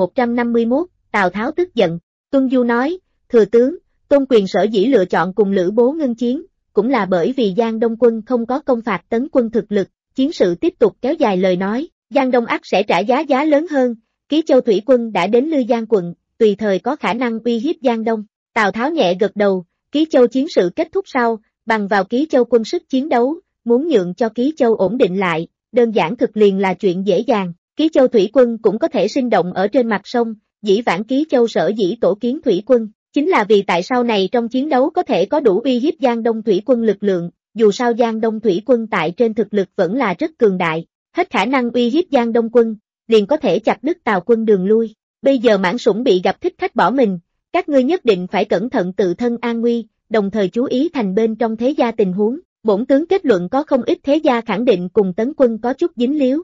3151, Tào Tháo tức giận, Tuân Du nói, thừa tướng, Tôn Quyền sở dĩ lựa chọn cùng Lữ Bố ngưng chiến, cũng là bởi vì Giang Đông quân không có công phạt tấn quân thực lực, chiến sự tiếp tục kéo dài lời nói, Giang Đông ắt sẽ trả giá lớn hơn, Ký Châu thủy quân đã đến Lư Giang quận, tùy thời có khả năng uy hiếp Giang Đông. Tào Tháo nhẹ gật đầu, Ký Châu chiến sự kết thúc sau, bằng vào Ký Châu quân sức chiến đấu, muốn nhượng cho Ký Châu ổn định lại, đơn giản thực liền là chuyện dễ dàng. Ký Châu thủy quân cũng có thể sinh động ở trên mặt sông, dĩ vãng Ký Châu sở dĩ tổ kiến thủy quân, chính là vì tại sau này trong chiến đấu có thể có đủ uy hiếp Giang Đông thủy quân lực lượng, dù sao Giang Đông thủy quân tại trên thực lực vẫn là rất cường đại, hết khả năng uy hiếp Giang Đông quân, liền có thể chặt đứt Tào quân đường lui. Bây giờ Mãn Sủng bị gặp thích khách bỏ mình, các ngươi nhất định phải cẩn thận tự thân an nguy, đồng thời chú ý thành bên trong thế gia tình huống. Bổn tướng kết luận có không ít thế gia khẳng định cùng tấn quân có chút dính líu.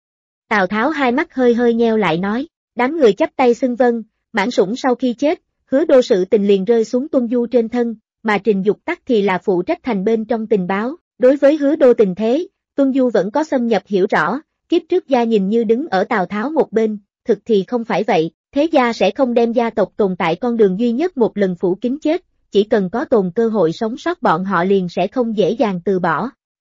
Tào Tháo hai mắt hơi hơi nheo lại nói, đám người chắp tay xưng vâng, Mãn Sủng sau khi chết, Hứa Đô sự tình liền rơi xuống Tuân Du trên thân, mà Trình Dục Tắc thì là phụ trách thành bên trong tình báo, đối với Hứa Đô tình thế, Tuân Du vẫn có xâm nhập hiểu rõ, kiếp trước gia nhìn như đứng ở Tào Tháo một bên, thực thì không phải vậy, thế gia sẽ không đem gia tộc tồn tại con đường duy nhất một lần phủ kín chết, chỉ cần có tồn cơ hội sống sót bọn họ liền sẽ không dễ dàng từ bỏ.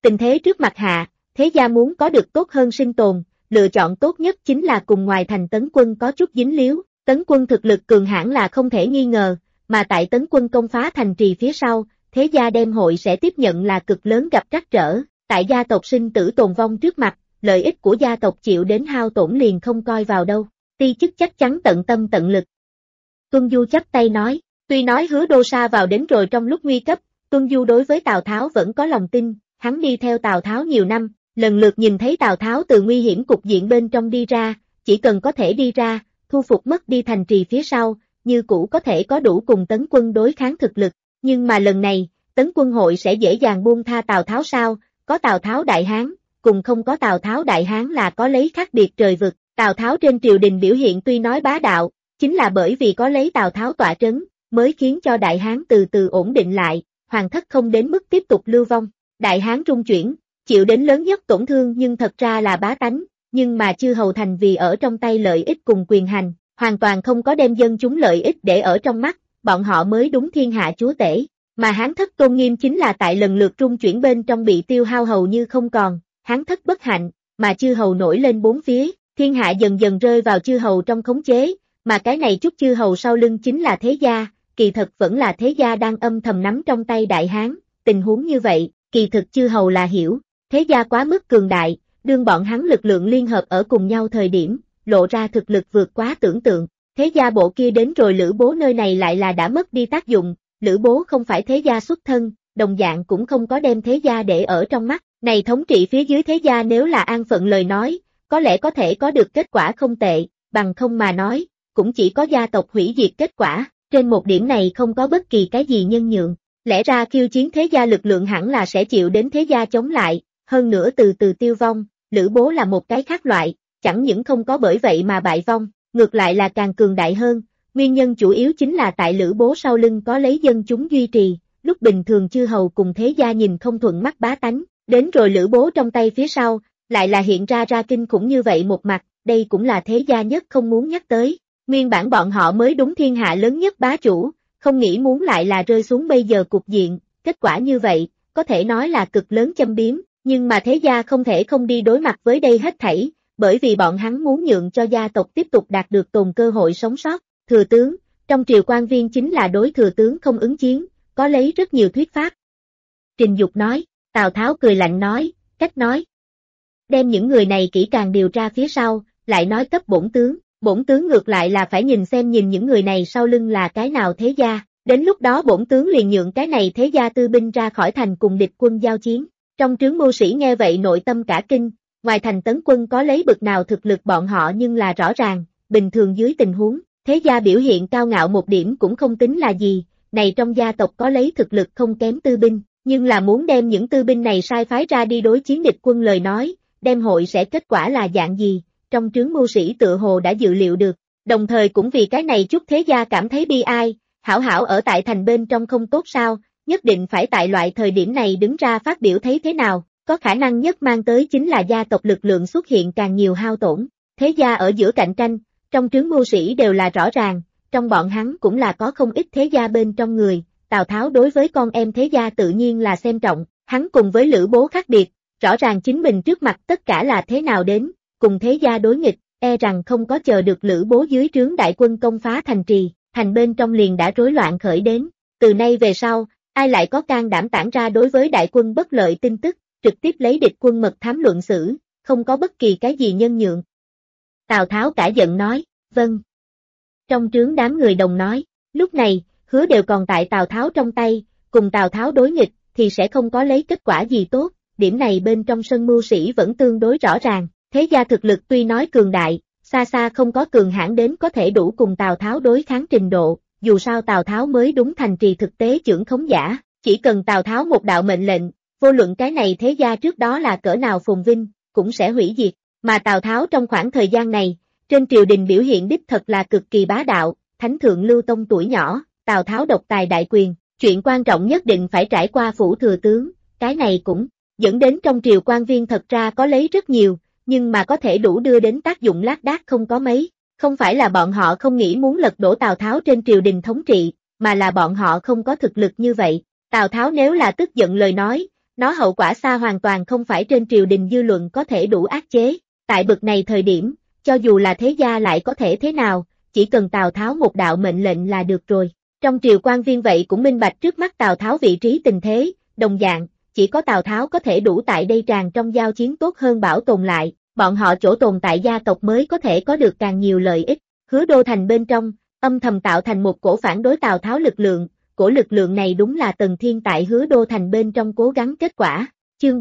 Tình thế trước mặt hạ, thế gia muốn có được tốt hơn sinh tồn, lựa chọn tốt nhất chính là cùng ngoài thành Tấn Quân có chút dính líu. Tấn Quân thực lực cường hãn là không thể nghi ngờ, mà tại Tấn Quân công phá thành trì phía sau, thế gia đem hội sẽ tiếp nhận là cực lớn gặp trắc trở. Tại gia tộc sinh tử tồn vong trước mặt, lợi ích của gia tộc chịu đến hao tổn liền không coi vào đâu. Ti chức chắc chắn tận tâm tận lực. Tuân Du chắp tay nói, tuy nói Hứa Đô sa vào đến rồi trong lúc nguy cấp, Tuân Du đối với Tào Tháo vẫn có lòng tin, hắn đi theo Tào Tháo nhiều năm, lần lượt nhìn thấy Tào Tháo từ nguy hiểm cục diện bên trong đi ra, chỉ cần có thể đi ra, thu phục mất đi thành trì phía sau, như cũ có thể có đủ cùng Tấn Quân đối kháng thực lực, nhưng mà lần này, Tấn Quân hội sẽ dễ dàng buông tha Tào Tháo sao? Có Tào Tháo Đại Hán, cùng không có Tào Tháo Đại Hán là có lấy khác biệt trời vực. Tào Tháo trên triều đình biểu hiện tuy nói bá đạo, chính là bởi vì có lấy Tào Tháo tọa trấn, mới khiến cho Đại Hán từ từ ổn định lại, hoàng thất không đến mức tiếp tục lưu vong. Đại Hán rung chuyển, chịu đến lớn nhất tổn thương nhưng thật ra là bá tánh, nhưng mà chư hầu thành vì ở trong tay lợi ích cùng quyền hành, hoàn toàn không có đem dân chúng lợi ích để ở trong mắt, bọn họ mới đúng thiên hạ chúa tể. Mà Hán thất tôn nghiêm chính là tại lần lượt rung chuyển bên trong bị tiêu hao hầu như không còn, Hán thất bất hạnh, mà chư hầu nổi lên bốn phía, thiên hạ dần dần rơi vào chư hầu trong khống chế, mà cái này chút chư hầu sau lưng chính là thế gia, kỳ thực vẫn là thế gia đang âm thầm nắm trong tay Đại Hán, tình huống như vậy, kỳ thực chư hầu là hiểu, thế gia quá mức cường đại, đương bọn hắn lực lượng liên hợp ở cùng nhau thời điểm, lộ ra thực lực vượt quá tưởng tượng, thế gia bộ kia đến rồi Lữ Bố nơi này lại là đã mất đi tác dụng. Lữ Bố không phải thế gia xuất thân, đồng dạng cũng không có đem thế gia để ở trong mắt, này thống trị phía dưới thế gia nếu là an phận lời nói, có lẽ có thể có được kết quả không tệ, bằng không mà nói, cũng chỉ có gia tộc hủy diệt kết quả, trên một điểm này không có bất kỳ cái gì nhân nhượng, lẽ ra khiêu chiến thế gia lực lượng hẳn là sẽ chịu đến thế gia chống lại, hơn nữa từ từ tiêu vong, Lữ Bố là một cái khác loại, chẳng những không có bởi vậy mà bại vong, ngược lại là càng cường đại hơn. Nguyên nhân chủ yếu chính là tại Lữ Bố sau lưng có lấy dân chúng duy trì, lúc bình thường chư hầu cùng thế gia nhìn không thuận mắt bá tánh, đến rồi Lữ Bố trong tay phía sau, lại là hiện ra kinh khủng như vậy một mặt, đây cũng là thế gia nhất không muốn nhắc tới. Nguyên bản bọn họ mới đúng thiên hạ lớn nhất bá chủ, không nghĩ muốn lại là rơi xuống bây giờ cục diện, kết quả như vậy, có thể nói là cực lớn châm biếm, nhưng mà thế gia không thể không đi đối mặt với đây hết thảy, bởi vì bọn hắn muốn nhượng cho gia tộc tiếp tục đạt được tồn cơ hội sống sót. Thừa tướng, trong triều quan viên chính là đối thừa tướng không ứng chiến, có lấy rất nhiều thuyết pháp. Trình Dục nói, Tào Tháo cười lạnh nói, cách nói. Đem những người này kỹ càng điều tra phía sau, lại nói cấp bổn tướng ngược lại là phải nhìn xem nhìn những người này sau lưng là cái nào thế gia, đến lúc đó bổn tướng liền nhượng cái này thế gia tư binh ra khỏi thành cùng địch quân giao chiến. Trong trướng mưu sĩ nghe vậy nội tâm cả kinh, ngoài thành Tấn Quân có lấy bực nào thực lực bọn họ nhưng là rõ ràng, bình thường dưới tình huống. Thế gia biểu hiện cao ngạo một điểm cũng không tính là gì, này trong gia tộc có lấy thực lực không kém tư binh, nhưng là muốn đem những tư binh này sai phái ra đi đối chiến địch quân lời nói, đem hội sẽ kết quả là dạng gì, trong trướng mưu sĩ tựa hồ đã dự liệu được, đồng thời cũng vì cái này chút thế gia cảm thấy bi ai, hảo hảo ở tại thành bên trong không tốt sao, nhất định phải tại loại thời điểm này đứng ra phát biểu thấy thế nào, có khả năng nhất mang tới chính là gia tộc lực lượng xuất hiện càng nhiều hao tổn, thế gia ở giữa cạnh tranh. Trong trướng mưu sĩ đều là rõ ràng, trong bọn hắn cũng là có không ít thế gia bên trong người, Tào Tháo đối với con em thế gia tự nhiên là xem trọng, hắn cùng với Lữ Bố khác biệt, rõ ràng chính mình trước mặt tất cả là thế nào đến, cùng thế gia đối nghịch, e rằng không có chờ được Lữ Bố dưới trướng đại quân công phá thành trì, thành bên trong liền đã rối loạn khởi đến, từ nay về sau, ai lại có can đảm tản ra đối với đại quân bất lợi tin tức, trực tiếp lấy địch quân mật thám luận xử, không có bất kỳ cái gì nhân nhượng. Tào Tháo cả giận nói, vâng. Trong trướng đám người đồng nói, lúc này, Hứa đều còn tại Tào Tháo trong tay, cùng Tào Tháo đối nghịch, thì sẽ không có lấy kết quả gì tốt, điểm này bên trong sân mưu sĩ vẫn tương đối rõ ràng, thế gia thực lực tuy nói cường đại, xa xa không có cường hãn đến có thể đủ cùng Tào Tháo đối kháng trình độ, dù sao Tào Tháo mới đúng thành trì thực tế chưởng khống giả, chỉ cần Tào Tháo một đạo mệnh lệnh, vô luận cái này thế gia trước đó là cỡ nào phồn vinh, cũng sẽ hủy diệt. Mà Tào Tháo trong khoảng thời gian này, trên triều đình biểu hiện đích thật là cực kỳ bá đạo, thánh thượng Lưu Tông tuổi nhỏ, Tào Tháo độc tài đại quyền, chuyện quan trọng nhất định phải trải qua phủ thừa tướng, cái này cũng dẫn đến trong triều quan viên thật ra có lấy rất nhiều, nhưng mà có thể đủ đưa đến tác dụng lác đác không có mấy, không phải là bọn họ không nghĩ muốn lật đổ Tào Tháo trên triều đình thống trị, mà là bọn họ không có thực lực như vậy. Tào Tháo nếu là tức giận lời nói Nó hậu quả xa hoàn toàn không phải trên triều đình dư luận có thể đủ áp chế. Tại bực này thời điểm, cho dù là thế gia lại có thể thế nào, chỉ cần Tào Tháo một đạo mệnh lệnh là được rồi. Trong triều quan viên vậy cũng minh bạch trước mắt Tào Tháo vị trí tình thế, đồng dạng, chỉ có Tào Tháo có thể đủ tại đây tràn trong giao chiến tốt hơn bảo tồn lại, bọn họ chỗ tồn tại gia tộc mới có thể có được càng nhiều lợi ích. Hứa Đô Thành bên trong, âm thầm tạo thành một cổ phản đối Tào Tháo lực lượng, cổ lực lượng này đúng là Tần Thiên tại Hứa Đô Thành bên trong cố gắng kết quả. Chương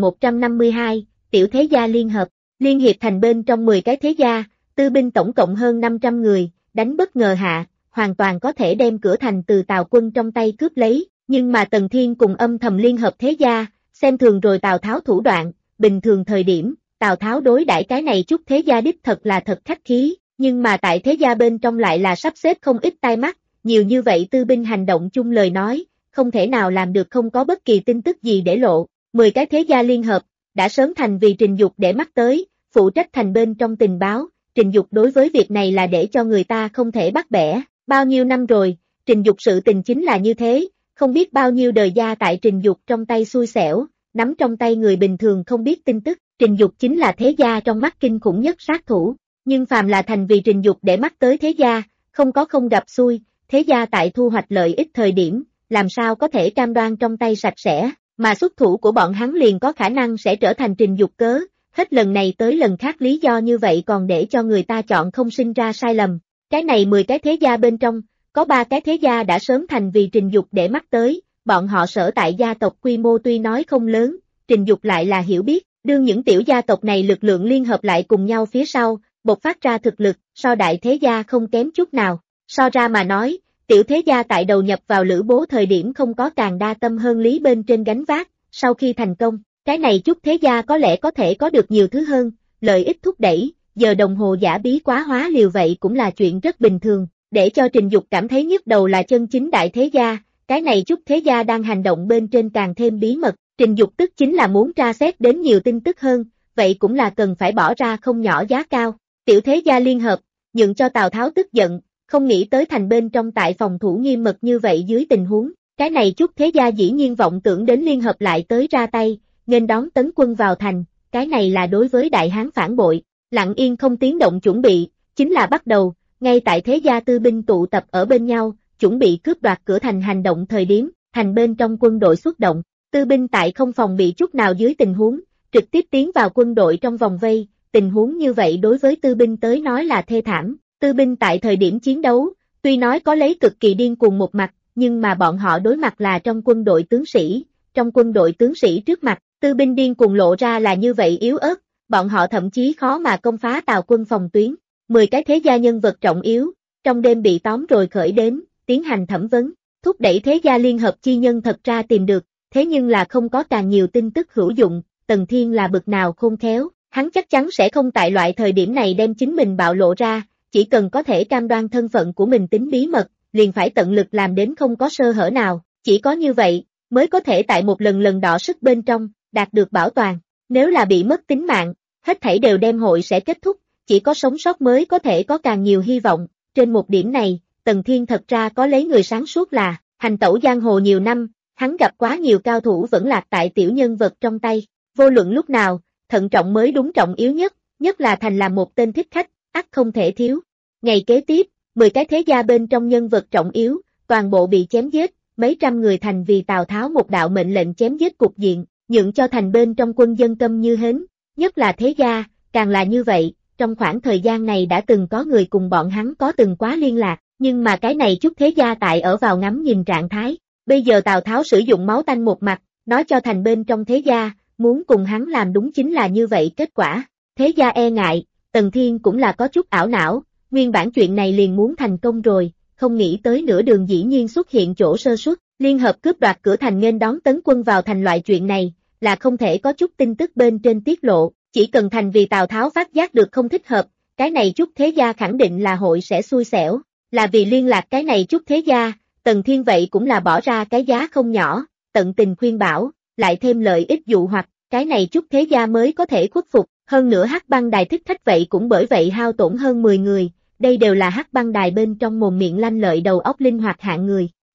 3152, Tiểu Thế Gia Liên Hợp, Liên hiệp thành bên trong 10 cái thế gia, tư binh tổng cộng hơn 500 người, đánh bất ngờ hạ, hoàn toàn có thể đem cửa thành từ Tào quân trong tay cướp lấy, nhưng mà Tần Thiên cùng âm thầm liên hợp thế gia, xem thường rồi Tào Tháo thủ đoạn, bình thường thời điểm, Tào Tháo đối đãi cái này chút thế gia đích thật là thật khách khí, nhưng mà tại thế gia bên trong lại là sắp xếp không ít tai mắt, nhiều như vậy tư binh hành động chung lời nói, không thể nào làm được không có bất kỳ tin tức gì để lộ, 10 cái thế gia liên hợp, đã sớm thành vì Trình Dục để mắt tới, phụ trách thành bên trong tình báo, Trình Dục đối với việc này là để cho người ta không thể bắt bẻ, bao nhiêu năm rồi, Trình Dục sự tình chính là như thế, không biết bao nhiêu đời gia tại Trình Dục trong tay xui xẻo, nắm trong tay người bình thường không biết tin tức, Trình Dục chính là thế gia trong mắt kinh khủng nhất sát thủ, nhưng phàm là thành vì Trình Dục để mắt tới thế gia, không có không gặp xui, thế gia tại thu hoạch lợi ích thời điểm, làm sao có thể cam đoan trong tay sạch sẽ, mà xuất thủ của bọn hắn liền có khả năng sẽ trở thành Trình Dục cớ, hết lần này tới lần khác lý do như vậy còn để cho người ta chọn không sinh ra sai lầm. Cái này 10 cái thế gia bên trong, có 3 cái thế gia đã sớm thành vì Trình Dục để mắt tới, bọn họ sở tại gia tộc quy mô tuy nói không lớn, Trình Dục lại là hiểu biết, đương những tiểu gia tộc này lực lượng liên hợp lại cùng nhau phía sau, bộc phát ra thực lực, so đại thế gia không kém chút nào, so ra mà nói, tiểu thế gia tại đầu nhập vào Lữ Bố thời điểm không có càng đa tâm hơn lý bên trên gánh vác, sau khi thành công, cái này chút thế gia có lẽ có thể có được nhiều thứ hơn, lợi ích thúc đẩy, giờ đồng hồ giả bí quá hóa liều vậy cũng là chuyện rất bình thường, để cho Trình Dục cảm thấy nhức đầu là chân chính đại thế gia, cái này chút thế gia đang hành động bên trên càng thêm bí mật, Trình Dục tức chính là muốn tra xét đến nhiều tin tức hơn, vậy cũng là cần phải bỏ ra không nhỏ giá cao, tiểu thế gia liên hợp, nhượng cho Tào Tháo tức giận, không nghĩ tới thành bên trong tại phòng thủ nghiêm mật như vậy dưới tình huống, cái này chút thế gia dĩ nhiên vọng tưởng đến liên hợp lại tới ra tay, nên đón tấn quân vào thành, cái này là đối với Đại Hán phản bội, lặng yên không tiếng động chuẩn bị, chính là bắt đầu, ngay tại thế gia tư binh tụ tập ở bên nhau, chuẩn bị cướp đoạt cửa thành hành động thời điểm, thành bên trong quân đội xuất động, tư binh tại không phòng bị chút nào dưới tình huống, trực tiếp tiến vào quân đội trong vòng vây, tình huống như vậy đối với tư binh tới nói là thê thảm, tư binh tại thời điểm chiến đấu, tuy nói có lấy cực kỳ điên cuồng một mặt, nhưng mà bọn họ đối mặt là trong quân đội tướng sĩ, trong quân đội tướng sĩ trước mặt, tư binh điên cuồng lộ ra là như vậy yếu ớt, bọn họ thậm chí khó mà công phá Tào quân phòng tuyến, 10 cái thế gia nhân vật trọng yếu, trong đêm bị tóm rồi khởi đến, tiến hành thẩm vấn, thúc đẩy thế gia liên hợp chi nhân thật ra tìm được, thế nhưng là không có càng nhiều tin tức hữu dụng, Tần Thiên là bực nào khôn khéo, hắn chắc chắn sẽ không tại loại thời điểm này đem chính mình bạo lộ ra, chỉ cần có thể cam đoan thân phận của mình tính bí mật, liền phải tận lực làm đến không có sơ hở nào, chỉ có như vậy, mới có thể tại một lần lần đọ sức bên trong, đạt được bảo toàn, nếu là bị mất tính mạng, hết thảy đều đem hội sẽ kết thúc, chỉ có sống sót mới có thể có càng nhiều hy vọng, trên một điểm này, Tần Thiên thật ra có lấy người sáng suốt là, hành tẩu giang hồ nhiều năm, hắn gặp quá nhiều cao thủ vẫn lạc tại tiểu nhân vật trong tay, vô luận lúc nào, thận trọng mới đúng trọng yếu nhất là thành là một tên thích khách, ắt không thể thiếu. Ngày kế tiếp, 10 cái thế gia bên trong nhân vật trọng yếu, toàn bộ bị chém giết, mấy trăm người thành vì Tào Tháo một đạo mệnh lệnh chém giết cục diện, nhượng cho thành bên trong quân dân câm như hến, nhất là thế gia, càng là như vậy, trong khoảng thời gian này đã từng có người cùng bọn hắn có từng quá liên lạc, nhưng mà cái này chút thế gia tại ở vào ngắm nhìn trạng thái, bây giờ Tào Tháo sử dụng máu tanh một mặt, nói cho thành bên trong thế gia, muốn cùng hắn làm đúng chính là như vậy kết quả, thế gia e ngại, Tần Thiên cũng là có chút ảo não, nguyên bản chuyện này liền muốn thành công rồi, không nghĩ tới nửa đường dĩ nhiên xuất hiện chỗ sơ suất, liên hợp cướp đoạt cửa thành nên đón tấn quân vào thành loại chuyện này, là không thể có chút tin tức bên trên tiết lộ, chỉ cần thành vì Tào Tháo phát giác được không thích hợp, cái này chút thế gia khẳng định là hội sẽ xui xẻo, là vì liên lạc cái này chút thế gia, Tần Thiên vậy cũng là bỏ ra cái giá không nhỏ, tận tình khuyên bảo, lại thêm lợi ích dụ hoặc, cái này chút thế gia mới có thể khuất phục, hơn nữa Hắc Băng Đài thích khách vậy cũng bởi vậy hao tổn hơn 10 người, đây đều là Hắc Băng Đài bên trong mồm miệng lanh lợi đầu óc linh hoạt hạng người,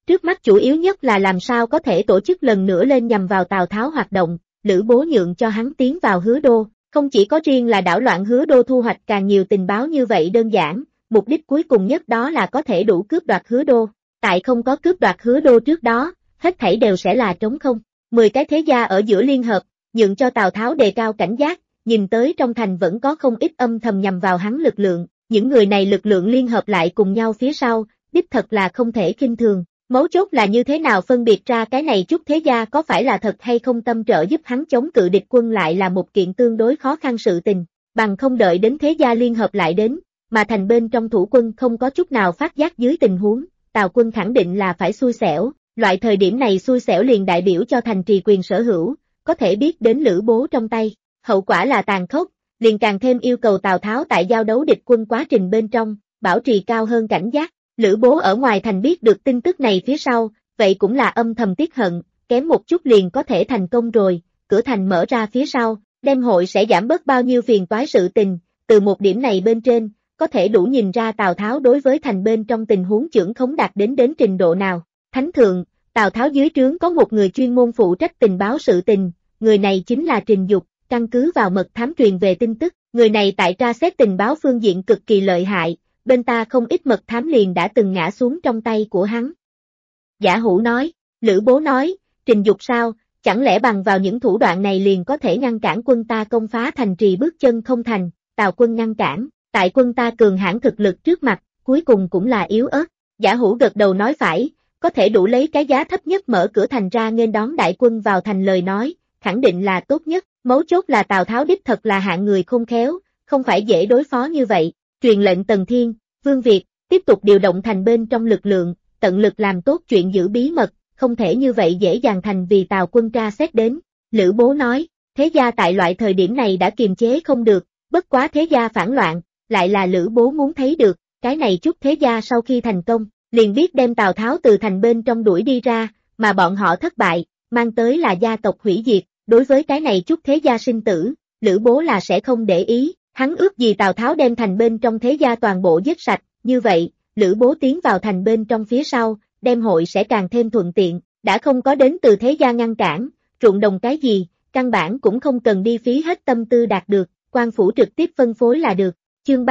Trước mắt chủ yếu nhất là làm sao có thể tổ chức lần nữa lên nhằm vào Tào Tháo hoạt động, Lữ Bố nhượng cho hắn tiến vào Hứa Đô, không chỉ có riêng là đảo loạn Hứa Đô thu hoạch càng nhiều tình báo như vậy đơn giản, mục đích cuối cùng nhất đó là có thể đủ cướp đoạt Hứa Đô, tại không có cướp đoạt Hứa Đô trước đó, hết thảy đều sẽ là trống không. 10 cái thế gia ở giữa liên hợp, nhượng cho Tào Tháo đề cao cảnh giác, nhìn tới trong thành vẫn có không ít âm thầm nhằm vào hắn lực lượng, những người này lực lượng liên hợp lại cùng nhau phía sau, đích thật là không thể khinh thường. Mấu chốt là như thế nào phân biệt ra cái này chút thế gia có phải là thật hay không tâm trợ giúp hắn chống cự địch quân lại là một kiện tương đối khó khăn sự tình, bằng không đợi đến thế gia liên hợp lại đến, mà thành bên trong thủ quân không có chút nào phát giác dưới tình huống, Tào quân khẳng định là phải xui xẻo, loại thời điểm này xui xẻo liền đại biểu cho thành trì quyền sở hữu, có thể biết đến Lữ Bố trong tay, hậu quả là tàn khốc, liền càng thêm yêu cầu Tào Tháo tại giao đấu địch quân quá trình bên trong, bảo trì cao hơn cảnh giác. Lữ Bố ở ngoài thành biết được tin tức này phía sau, vậy cũng là âm thầm tiếc hận, kém một chút liền có thể thành công rồi, cửa thành mở ra phía sau, đêm hội sẽ giảm bớt bao nhiêu phiền toái sự tình, từ một điểm này bên trên, có thể đủ nhìn ra Tào Tháo đối với thành bên trong tình huống chưởng khống đạt đến trình độ nào. Thánh thượng, Tào Tháo dưới trướng có một người chuyên môn phụ trách tình báo sự tình, người này chính là Trình Dục, căn cứ vào mật thám truyền về tin tức, người này tại tra xét tình báo phương diện cực kỳ lợi hại, bên ta không ít mật thám liền đã từng ngã xuống trong tay của hắn. Giả Hủ nói, Lữ Bố nói, Trình Dục sao, chẳng lẽ bằng vào những thủ đoạn này liền có thể ngăn cản quân ta công phá thành trì bước chân không thành, Tào quân ngăn cản, tại quân ta cường hãn thực lực trước mặt, cuối cùng cũng là yếu ớt. Giả Hủ gật đầu nói phải, có thể đủ lấy cái giá thấp nhất mở cửa thành ra nghênh đón đại quân vào thành lời nói, khẳng định là tốt nhất, mấu chốt là Tào Tháo đích thật là hạng người khôn khéo, không phải dễ đối phó như vậy. Truyền lệnh Tần Thiên, Vương Việt, tiếp tục điều động thành bên trong lực lượng, tận lực làm tốt chuyện giữ bí mật, không thể như vậy dễ dàng thành vì Tào quân tra xét đến. Lữ Bố nói, thế gia tại loại thời điểm này đã kiềm chế không được, bất quá thế gia phản loạn, lại là Lữ Bố muốn thấy được, cái này chút thế gia sau khi thành công, liền biết đem Tào Tháo từ thành bên trong đuổi đi ra, mà bọn họ thất bại, mang tới là gia tộc hủy diệt, đối với cái này chút thế gia sinh tử, Lữ Bố là sẽ không để ý. Hắn ước gì Tào Tháo đem thành bên trong thế gia toàn bộ giết sạch, như vậy, Lữ Bố tiến vào thành bên trong phía sau, đem hội sẽ càng thêm thuận tiện, đã không có đến từ thế gia ngăn cản, ruộng đồng cái gì, căn bản cũng không cần đi phí hết tâm tư đạt được, quan phủ trực tiếp phân phối là được. Chương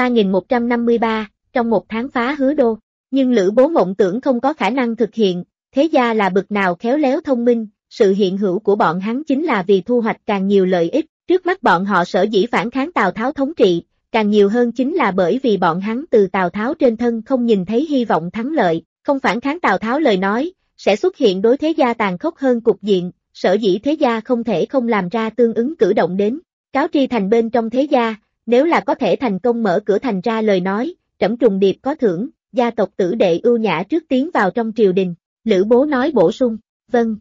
3153, trong một tháng phá Hứa Đô, nhưng Lữ Bố mộng tưởng không có khả năng thực hiện, thế gia là bực nào khéo léo thông minh, sự hiện hữu của bọn hắn chính là vì thu hoạch càng nhiều lợi ích. Trước mắt bọn họ sở dĩ phản kháng Tào Tháo thống trị, càng nhiều hơn chính là bởi vì bọn hắn từ Tào Tháo trên thân không nhìn thấy hy vọng thắng lợi, không phản kháng Tào Tháo lời nói, sẽ xuất hiện đối thế gia tàn khốc hơn cục diện, sở dĩ thế gia không thể không làm ra tương ứng cử động đến. Cáo tri thành bên trong thế gia, nếu là có thể thành công mở cửa thành ra lời nói, trẫm trùng điệp có thưởng, gia tộc tử đệ ưu nhã trước tiến vào trong triều đình. Lữ Bố nói bổ sung, vâng.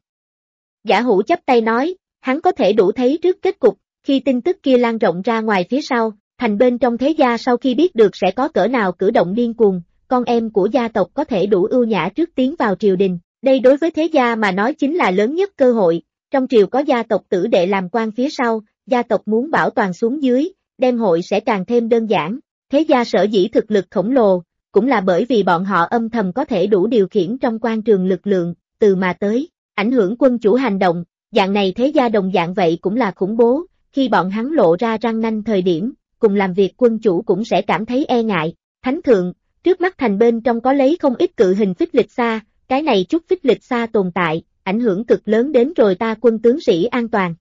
Giả Hủ chắp tay nói, hắn có thể đủ thấy trước kết cục. Khi tin tức kia lan rộng ra ngoài phía sau, thành bên trong thế gia sau khi biết được sẽ có cỡ nào cử động điên cuồng, con em của gia tộc có thể đủ ưu nhã trước tiến vào triều đình. Đây đối với thế gia mà nói chính là lớn nhất cơ hội, trong triều có gia tộc tử đệ làm quan phía sau, gia tộc muốn bảo toàn xuống dưới, đem hội sẽ càng thêm đơn giản. Thế gia sở dĩ thực lực khổng lồ, cũng là bởi vì bọn họ âm thầm có thể đủ điều khiển trong quan trường lực lượng, từ mà tới, ảnh hưởng quân chủ hành động, dạng này thế gia đồng dạng vậy cũng là khủng bố. Khi bọn hắn lộ ra răng nanh thời điểm, cùng làm việc quân chủ cũng sẽ cảm thấy e ngại. Thánh thượng, trước mắt thành bên trong có lấy không ít cự hình phích lịch xa, cái này chút phích lịch xa tồn tại, ảnh hưởng cực lớn đến rồi ta quân tướng sĩ an toàn.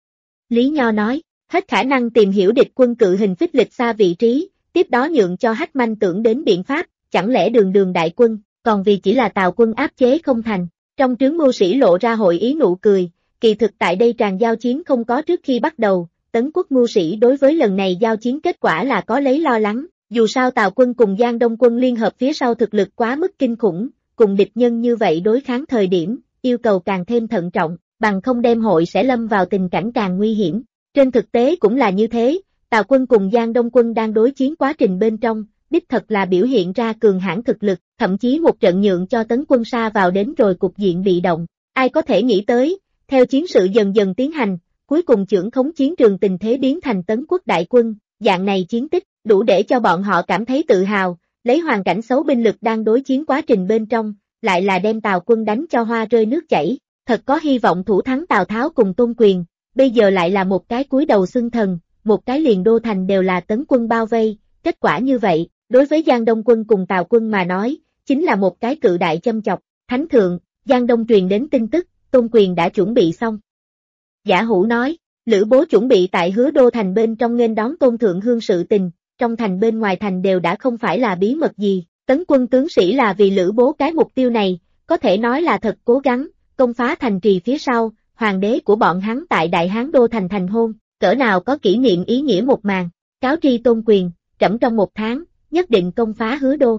Lý Nho nói, hết khả năng tìm hiểu địch quân cự hình phích lịch xa vị trí, tiếp đó nhượng cho Hách Manh tưởng đến biện pháp, chẳng lẽ đường đại quân, còn vì chỉ là Tào quân áp chế không thành. Trong trướng mưu sĩ lộ ra hội ý nụ cười. Kỳ thực tại đây tràn giao chiến không có trước khi bắt đầu, Tấn quốc mưu sĩ đối với lần này giao chiến kết quả là có lấy lo lắng, dù sao Tào quân cùng Giang Đông quân liên hợp phía sau thực lực quá mức kinh khủng, cùng địch nhân như vậy đối kháng thời điểm, yêu cầu càng thêm thận trọng, bằng không đem hội sẽ lâm vào tình cảnh càng nguy hiểm. Trên thực tế cũng là như thế, Tào quân cùng Giang Đông quân đang đối chiến quá trình bên trong, đích thật là biểu hiện ra cường hãn thực lực, thậm chí một trận nhượng cho Tấn quân sa vào đến rồi cục diện bị động, ai có thể nghĩ tới. Theo chiến sự dần dần tiến hành, cuối cùng chưởng khống chiến trường tình thế biến thành Tấn quốc đại quân, dạng này chiến tích, đủ để cho bọn họ cảm thấy tự hào, lấy hoàn cảnh xấu binh lực đang đối chiến quá trình bên trong, lại là đem Tào quân đánh cho hoa rơi nước chảy, thật có hy vọng thủ thắng Tào Tháo cùng Tôn Quyền, bây giờ lại là một cái cúi đầu xưng thần, một cái liền đô thành đều là tấn quân bao vây, kết quả như vậy, đối với Giang Đông quân cùng Tào quân mà nói, chính là một cái cự đại châm chọc. Thánh thượng, Giang Đông truyền đến tin tức, Tôn Quyền đã chuẩn bị xong. Giả Hữu nói, Lữ Bố chuẩn bị tại Hứa Đô thành bên trong nghênh đón Tôn thượng hương sự tình, trong thành bên ngoài thành đều đã không phải là bí mật gì, tấn quân tướng sĩ là vì Lữ Bố cái mục tiêu này, có thể nói là thật cố gắng, công phá thành trì phía sau, hoàng đế của bọn hắn tại Đại Hán Đô thành thành hôn, cỡ nào có kỷ niệm ý nghĩa một màn, cáo tri Tôn Quyền, trẫm trong 1 tháng, nhất định công phá Hứa Đô.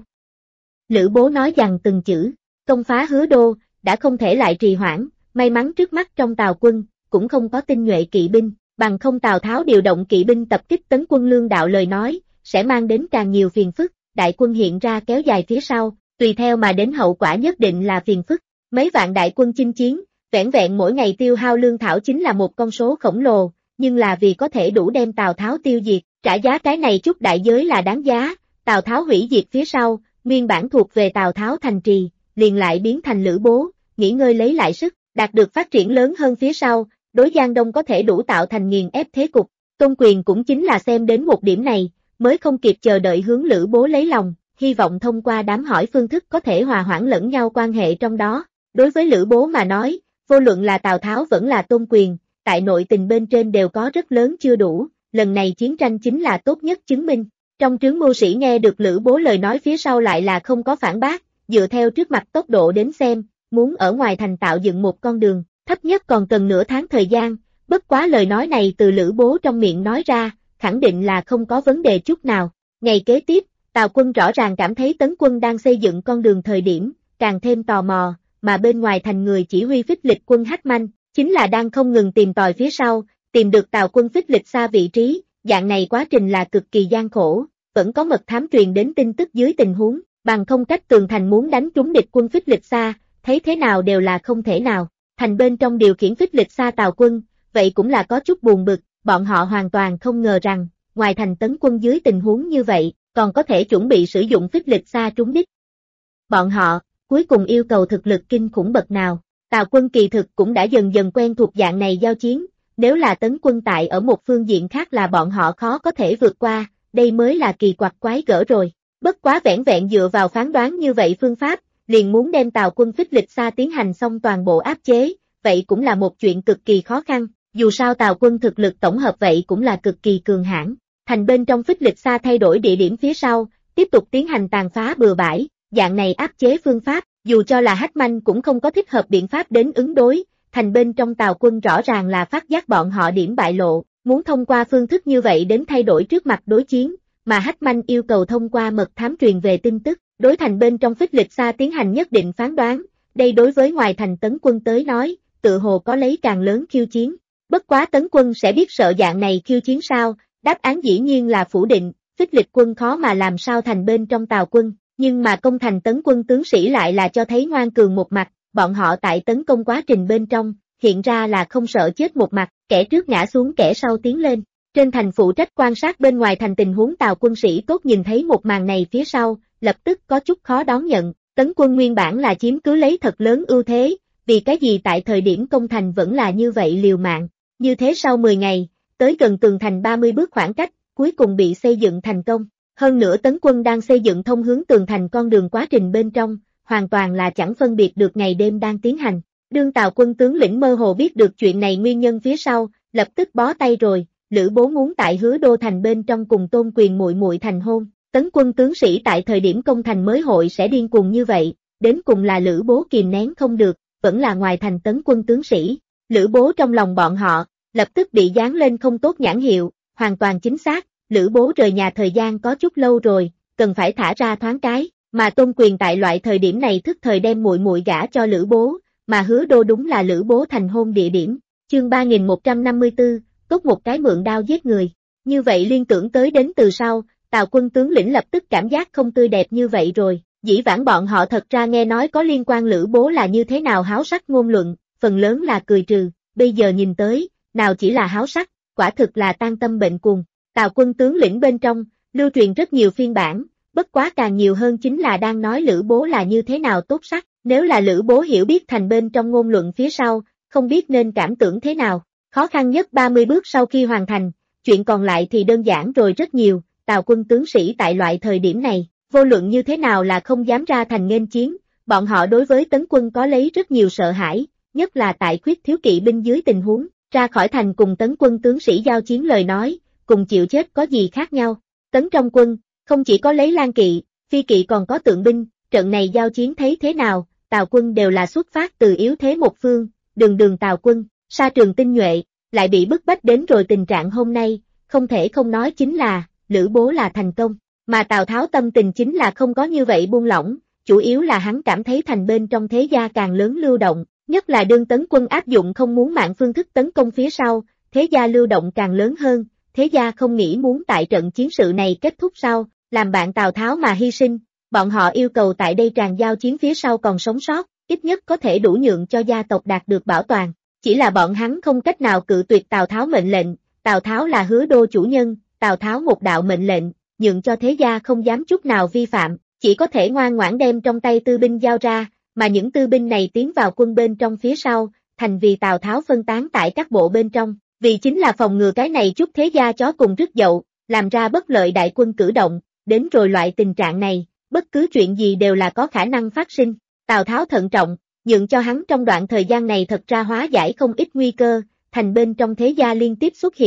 Lữ Bố nói rằng từng chữ, công phá Hứa Đô, đã không thể lại trì hoãn, may mắn trước mắt trong Tào quân, cũng không có tinh nhuệ kỵ binh, bằng không Tào Tháo điều động kỵ binh tập kích tấn quân Lương Đạo lời nói, sẽ mang đến càng nhiều phiền phức, đại quân hiện ra kéo dài phía sau, tùy theo mà đến hậu quả nhất định là phiền phức. Mấy vạn đại quân chinh chiến, vẻn vẹn mỗi ngày tiêu hao lương thảo chính là một con số khổng lồ, nhưng là vì có thể đủ đem Tào Tháo tiêu diệt, trả giá cái này chút đại giới là đáng giá, Tào Tháo hủy diệt phía sau, nguyên bản thuộc về Tào Tháo thành trì, liền lại biến thành Lữ Bố, nghỉ ngơi lấy lại sức, đạt được phát triển lớn hơn phía sau, đối Giang Đông có thể đủ tạo thành nghiền ép thế cục. Tôn Quyền cũng chính là xem đến một điểm này, mới không kịp chờ đợi hướng Lữ Bố lấy lòng, hy vọng thông qua đám hỏi phương thức có thể hòa hoãn lẫn nhau quan hệ trong đó. Đối với Lữ Bố mà nói, vô luận là Tào Tháo vẫn là Tôn Quyền, tại nội tình bên trên đều có rất lớn chưa đủ, lần này chiến tranh chính là tốt nhất chứng minh. Trong trướng mưu sĩ nghe được Lữ Bố lời nói phía sau lại là không có phản bác, dựa theo trước mặt tốc độ đến xem, muốn ở ngoài thành tạo dựng một con đường, thấp nhất còn cần nửa tháng thời gian, bất quá lời nói này từ Lữ Bố trong miệng nói ra, khẳng định là không có vấn đề chút nào. Ngày kế tiếp, Tào quân rõ ràng cảm thấy tấn quân đang xây dựng con đường thời điểm, càng thêm tò mò, mà bên ngoài thành người chỉ huy phích lịch quân Hách Manh, chính là đang không ngừng tìm tòi phía sau, tìm được Tào quân phích lịch xa vị trí, dạng này quá trình là cực kỳ gian khổ, vẫn có mật thám truyền đến tin tức dưới tình huống, bằng không cách tường thành muốn đánh trúng địch quân phích lịch xa, thấy thế nào đều là không thể nào. Thành bên trong điều khiển phích lịch xa Tào quân, vậy cũng là có chút buồn bực, bọn họ hoàn toàn không ngờ rằng, ngoài thành tấn quân dưới tình huống như vậy, còn có thể chuẩn bị sử dụng phích lịch xa trúng đích. Bọn họ, cuối cùng yêu cầu thực lực kinh khủng bậc nào, Tào quân kỳ thực cũng đã dần dần quen thuộc dạng này giao chiến, nếu là tấn quân tại ở một phương diện khác là bọn họ khó có thể vượt qua, đây mới là kỳ quặc quái gở rồi. Bất quá vẻn vẹn dựa vào phán đoán như vậy phương pháp, liền muốn đem Tào quân phích lịch xa tiến hành xong toàn bộ áp chế, vậy cũng là một chuyện cực kỳ khó khăn, dù sao Tào quân thực lực tổng hợp vậy cũng là cực kỳ cường hãn. Thành bên trong phích lịch xa thay đổi địa điểm phía sau, tiếp tục tiến hành tàn phá bừa bãi, dạng này áp chế phương pháp, dù cho là Hách Manh cũng không có thích hợp biện pháp đến ứng đối, thành bên trong Tào quân rõ ràng là phát giác bọn họ điểm bại lộ, muốn thông qua phương thức như vậy đến thay đổi trước mặt đối chiến, mà Hách Manh yêu cầu thông qua mật thám truyền về tin tức, đối thành bên trong phích lịch xa tiến hành nhất định phán đoán, đây đối với ngoài thành tấn quân tới nói, tự hồ có lấy càng lớn khiêu chiến. Bất quá tấn quân sẽ biết sợ dạng này khiêu chiến sao, đáp án dĩ nhiên là phủ định, phích lịch quân khó mà làm sao thành bên trong Tào quân, nhưng mà công thành tấn quân tướng sĩ lại là cho thấy ngoan cường một mặt, bọn họ tại tấn công quá trình bên trong, hiện ra là không sợ chết một mặt, kẻ trước ngã xuống kẻ sau tiến lên. Trên thành phụ trách quan sát bên ngoài thành tình huống Tào quân sĩ tốt nhìn thấy một màn này phía sau, lập tức có chút khó đón nhận, tấn quân nguyên bản là chiếm cứ lấy thật lớn ưu thế, vì cái gì tại thời điểm công thành vẫn là như vậy liều mạng, như thế sau 10 ngày, tới gần tường thành 30 bước khoảng cách, cuối cùng bị xây dựng thành công. Hơn nữa tấn quân đang xây dựng thông hướng tường thành con đường quá trình bên trong, hoàn toàn là chẳng phân biệt được ngày đêm đang tiến hành. Đương Tào quân tướng lĩnh mơ hồ biết được chuyện này nguyên nhân phía sau, lập tức bó tay rồi, Lữ Bố muốn tại Hứa Đô thành bên trong cùng Tôn Quyền muội muội thành hôn, tấn quân tướng sĩ tại thời điểm công thành mới hội sẽ điên cuồng như vậy, đến cùng là Lữ Bố kìm nén không được, vẫn là ngoài thành tấn quân tướng sĩ. Lữ Bố trong lòng bọn họ, lập tức bị dán lên không tốt nhãn hiệu, hoàn toàn chính xác, Lữ Bố rời nhà thời gian có chút lâu rồi, cần phải thả ra thoáng cái, mà Tôn Quyền tại loại thời điểm này thức thời đem muội muội gả cho Lữ Bố, mà Hứa Đô đúng là Lữ Bố thành hôn địa điểm. Chương 3154, tốt một cái mượn đao giết người. Như vậy liên tưởng tới đến từ sau, Tào quân tướng lĩnh lập tức cảm giác không tươi đẹp như vậy rồi, dĩ vãng bọn họ thật ra nghe nói có liên quan Lữ Bố là như thế nào háo sắc ngôn luận, phần lớn là cười trừ, bây giờ nhìn tới, nào chỉ là háo sắc, quả thực là tan tâm bệnh cuồng. Tào quân tướng lĩnh bên trong, lưu truyền rất nhiều phiên bản, bất quá càng nhiều hơn chính là đang nói Lữ Bố là như thế nào tốt sắc, Nếu là Lữ Bố hiểu biết thành bên trong ngôn luận phía sau, không biết nên cảm tưởng thế nào. Khó khăn nhất 30 bước sau khi hoàn thành, chuyện còn lại thì đơn giản rồi rất nhiều. Tào quân tướng sĩ tại loại thời điểm này, vô luận như thế nào là không dám ra thành nghênh chiến, bọn họ đối với tấn quân có lấy rất nhiều sợ hãi, nhất là tại khuyết thiếu kỵ binh dưới tình huống, ra khỏi thành cùng tấn quân tướng sĩ giao chiến lời nói, cùng chịu chết có gì khác nhau. Tấn trong quân, không chỉ có lấy lang kỵ, phi kỵ còn có tượng binh, trận này giao chiến thấy thế nào, Tào quân đều là xuất phát từ yếu thế một phương, đường Tào quân, sa trường tinh nhuệ, lại bị bức bách đến rồi tình trạng hôm nay, không thể không nói chính là, Lữ Bố là thành công, mà Tào Tháo tâm tình chính là không có như vậy buông lỏng, chủ yếu là hắn cảm thấy thành bên trong thế gia càng lớn lưu động, nhất là đương tấn quân áp dụng không muốn mạng phương thức tấn công phía sau, thế gia lưu động càng lớn hơn, thế gia không nghĩ muốn tại trận chiến sự này kết thúc sau, làm bạn Tào Tháo mà hy sinh, bọn họ yêu cầu tại đây tràn giao chiến phía sau còn sống sót, ít nhất có thể đủ nhượng cho gia tộc đạt được bảo toàn, chỉ là bọn hắn không cách nào cự tuyệt Tào Tháo mệnh lệnh, Tào Tháo là Hứa Đô chủ nhân, Tào Tháo một đạo mệnh lệnh, nhượng cho thế gia không dám chút nào vi phạm, chỉ có thể ngoan ngoãn đem trong tay tư binh giao ra, mà những tư binh này tiến vào quân bên trong phía sau, thành vì Tào Tháo phân tán tại các bộ bên trong, vì chính là phòng ngừa cái này chút thế gia chó cùng rứt dậu, làm ra bất lợi đại quân cử động, đến rồi loại tình trạng này, bất cứ chuyện gì đều là có khả năng phát sinh, Tào Tháo thận trọng, nhượng cho hắn trong đoạn thời gian này thật ra hóa giải không ít nguy cơ, thành bên trong thế gia liên tiếp xuất hiện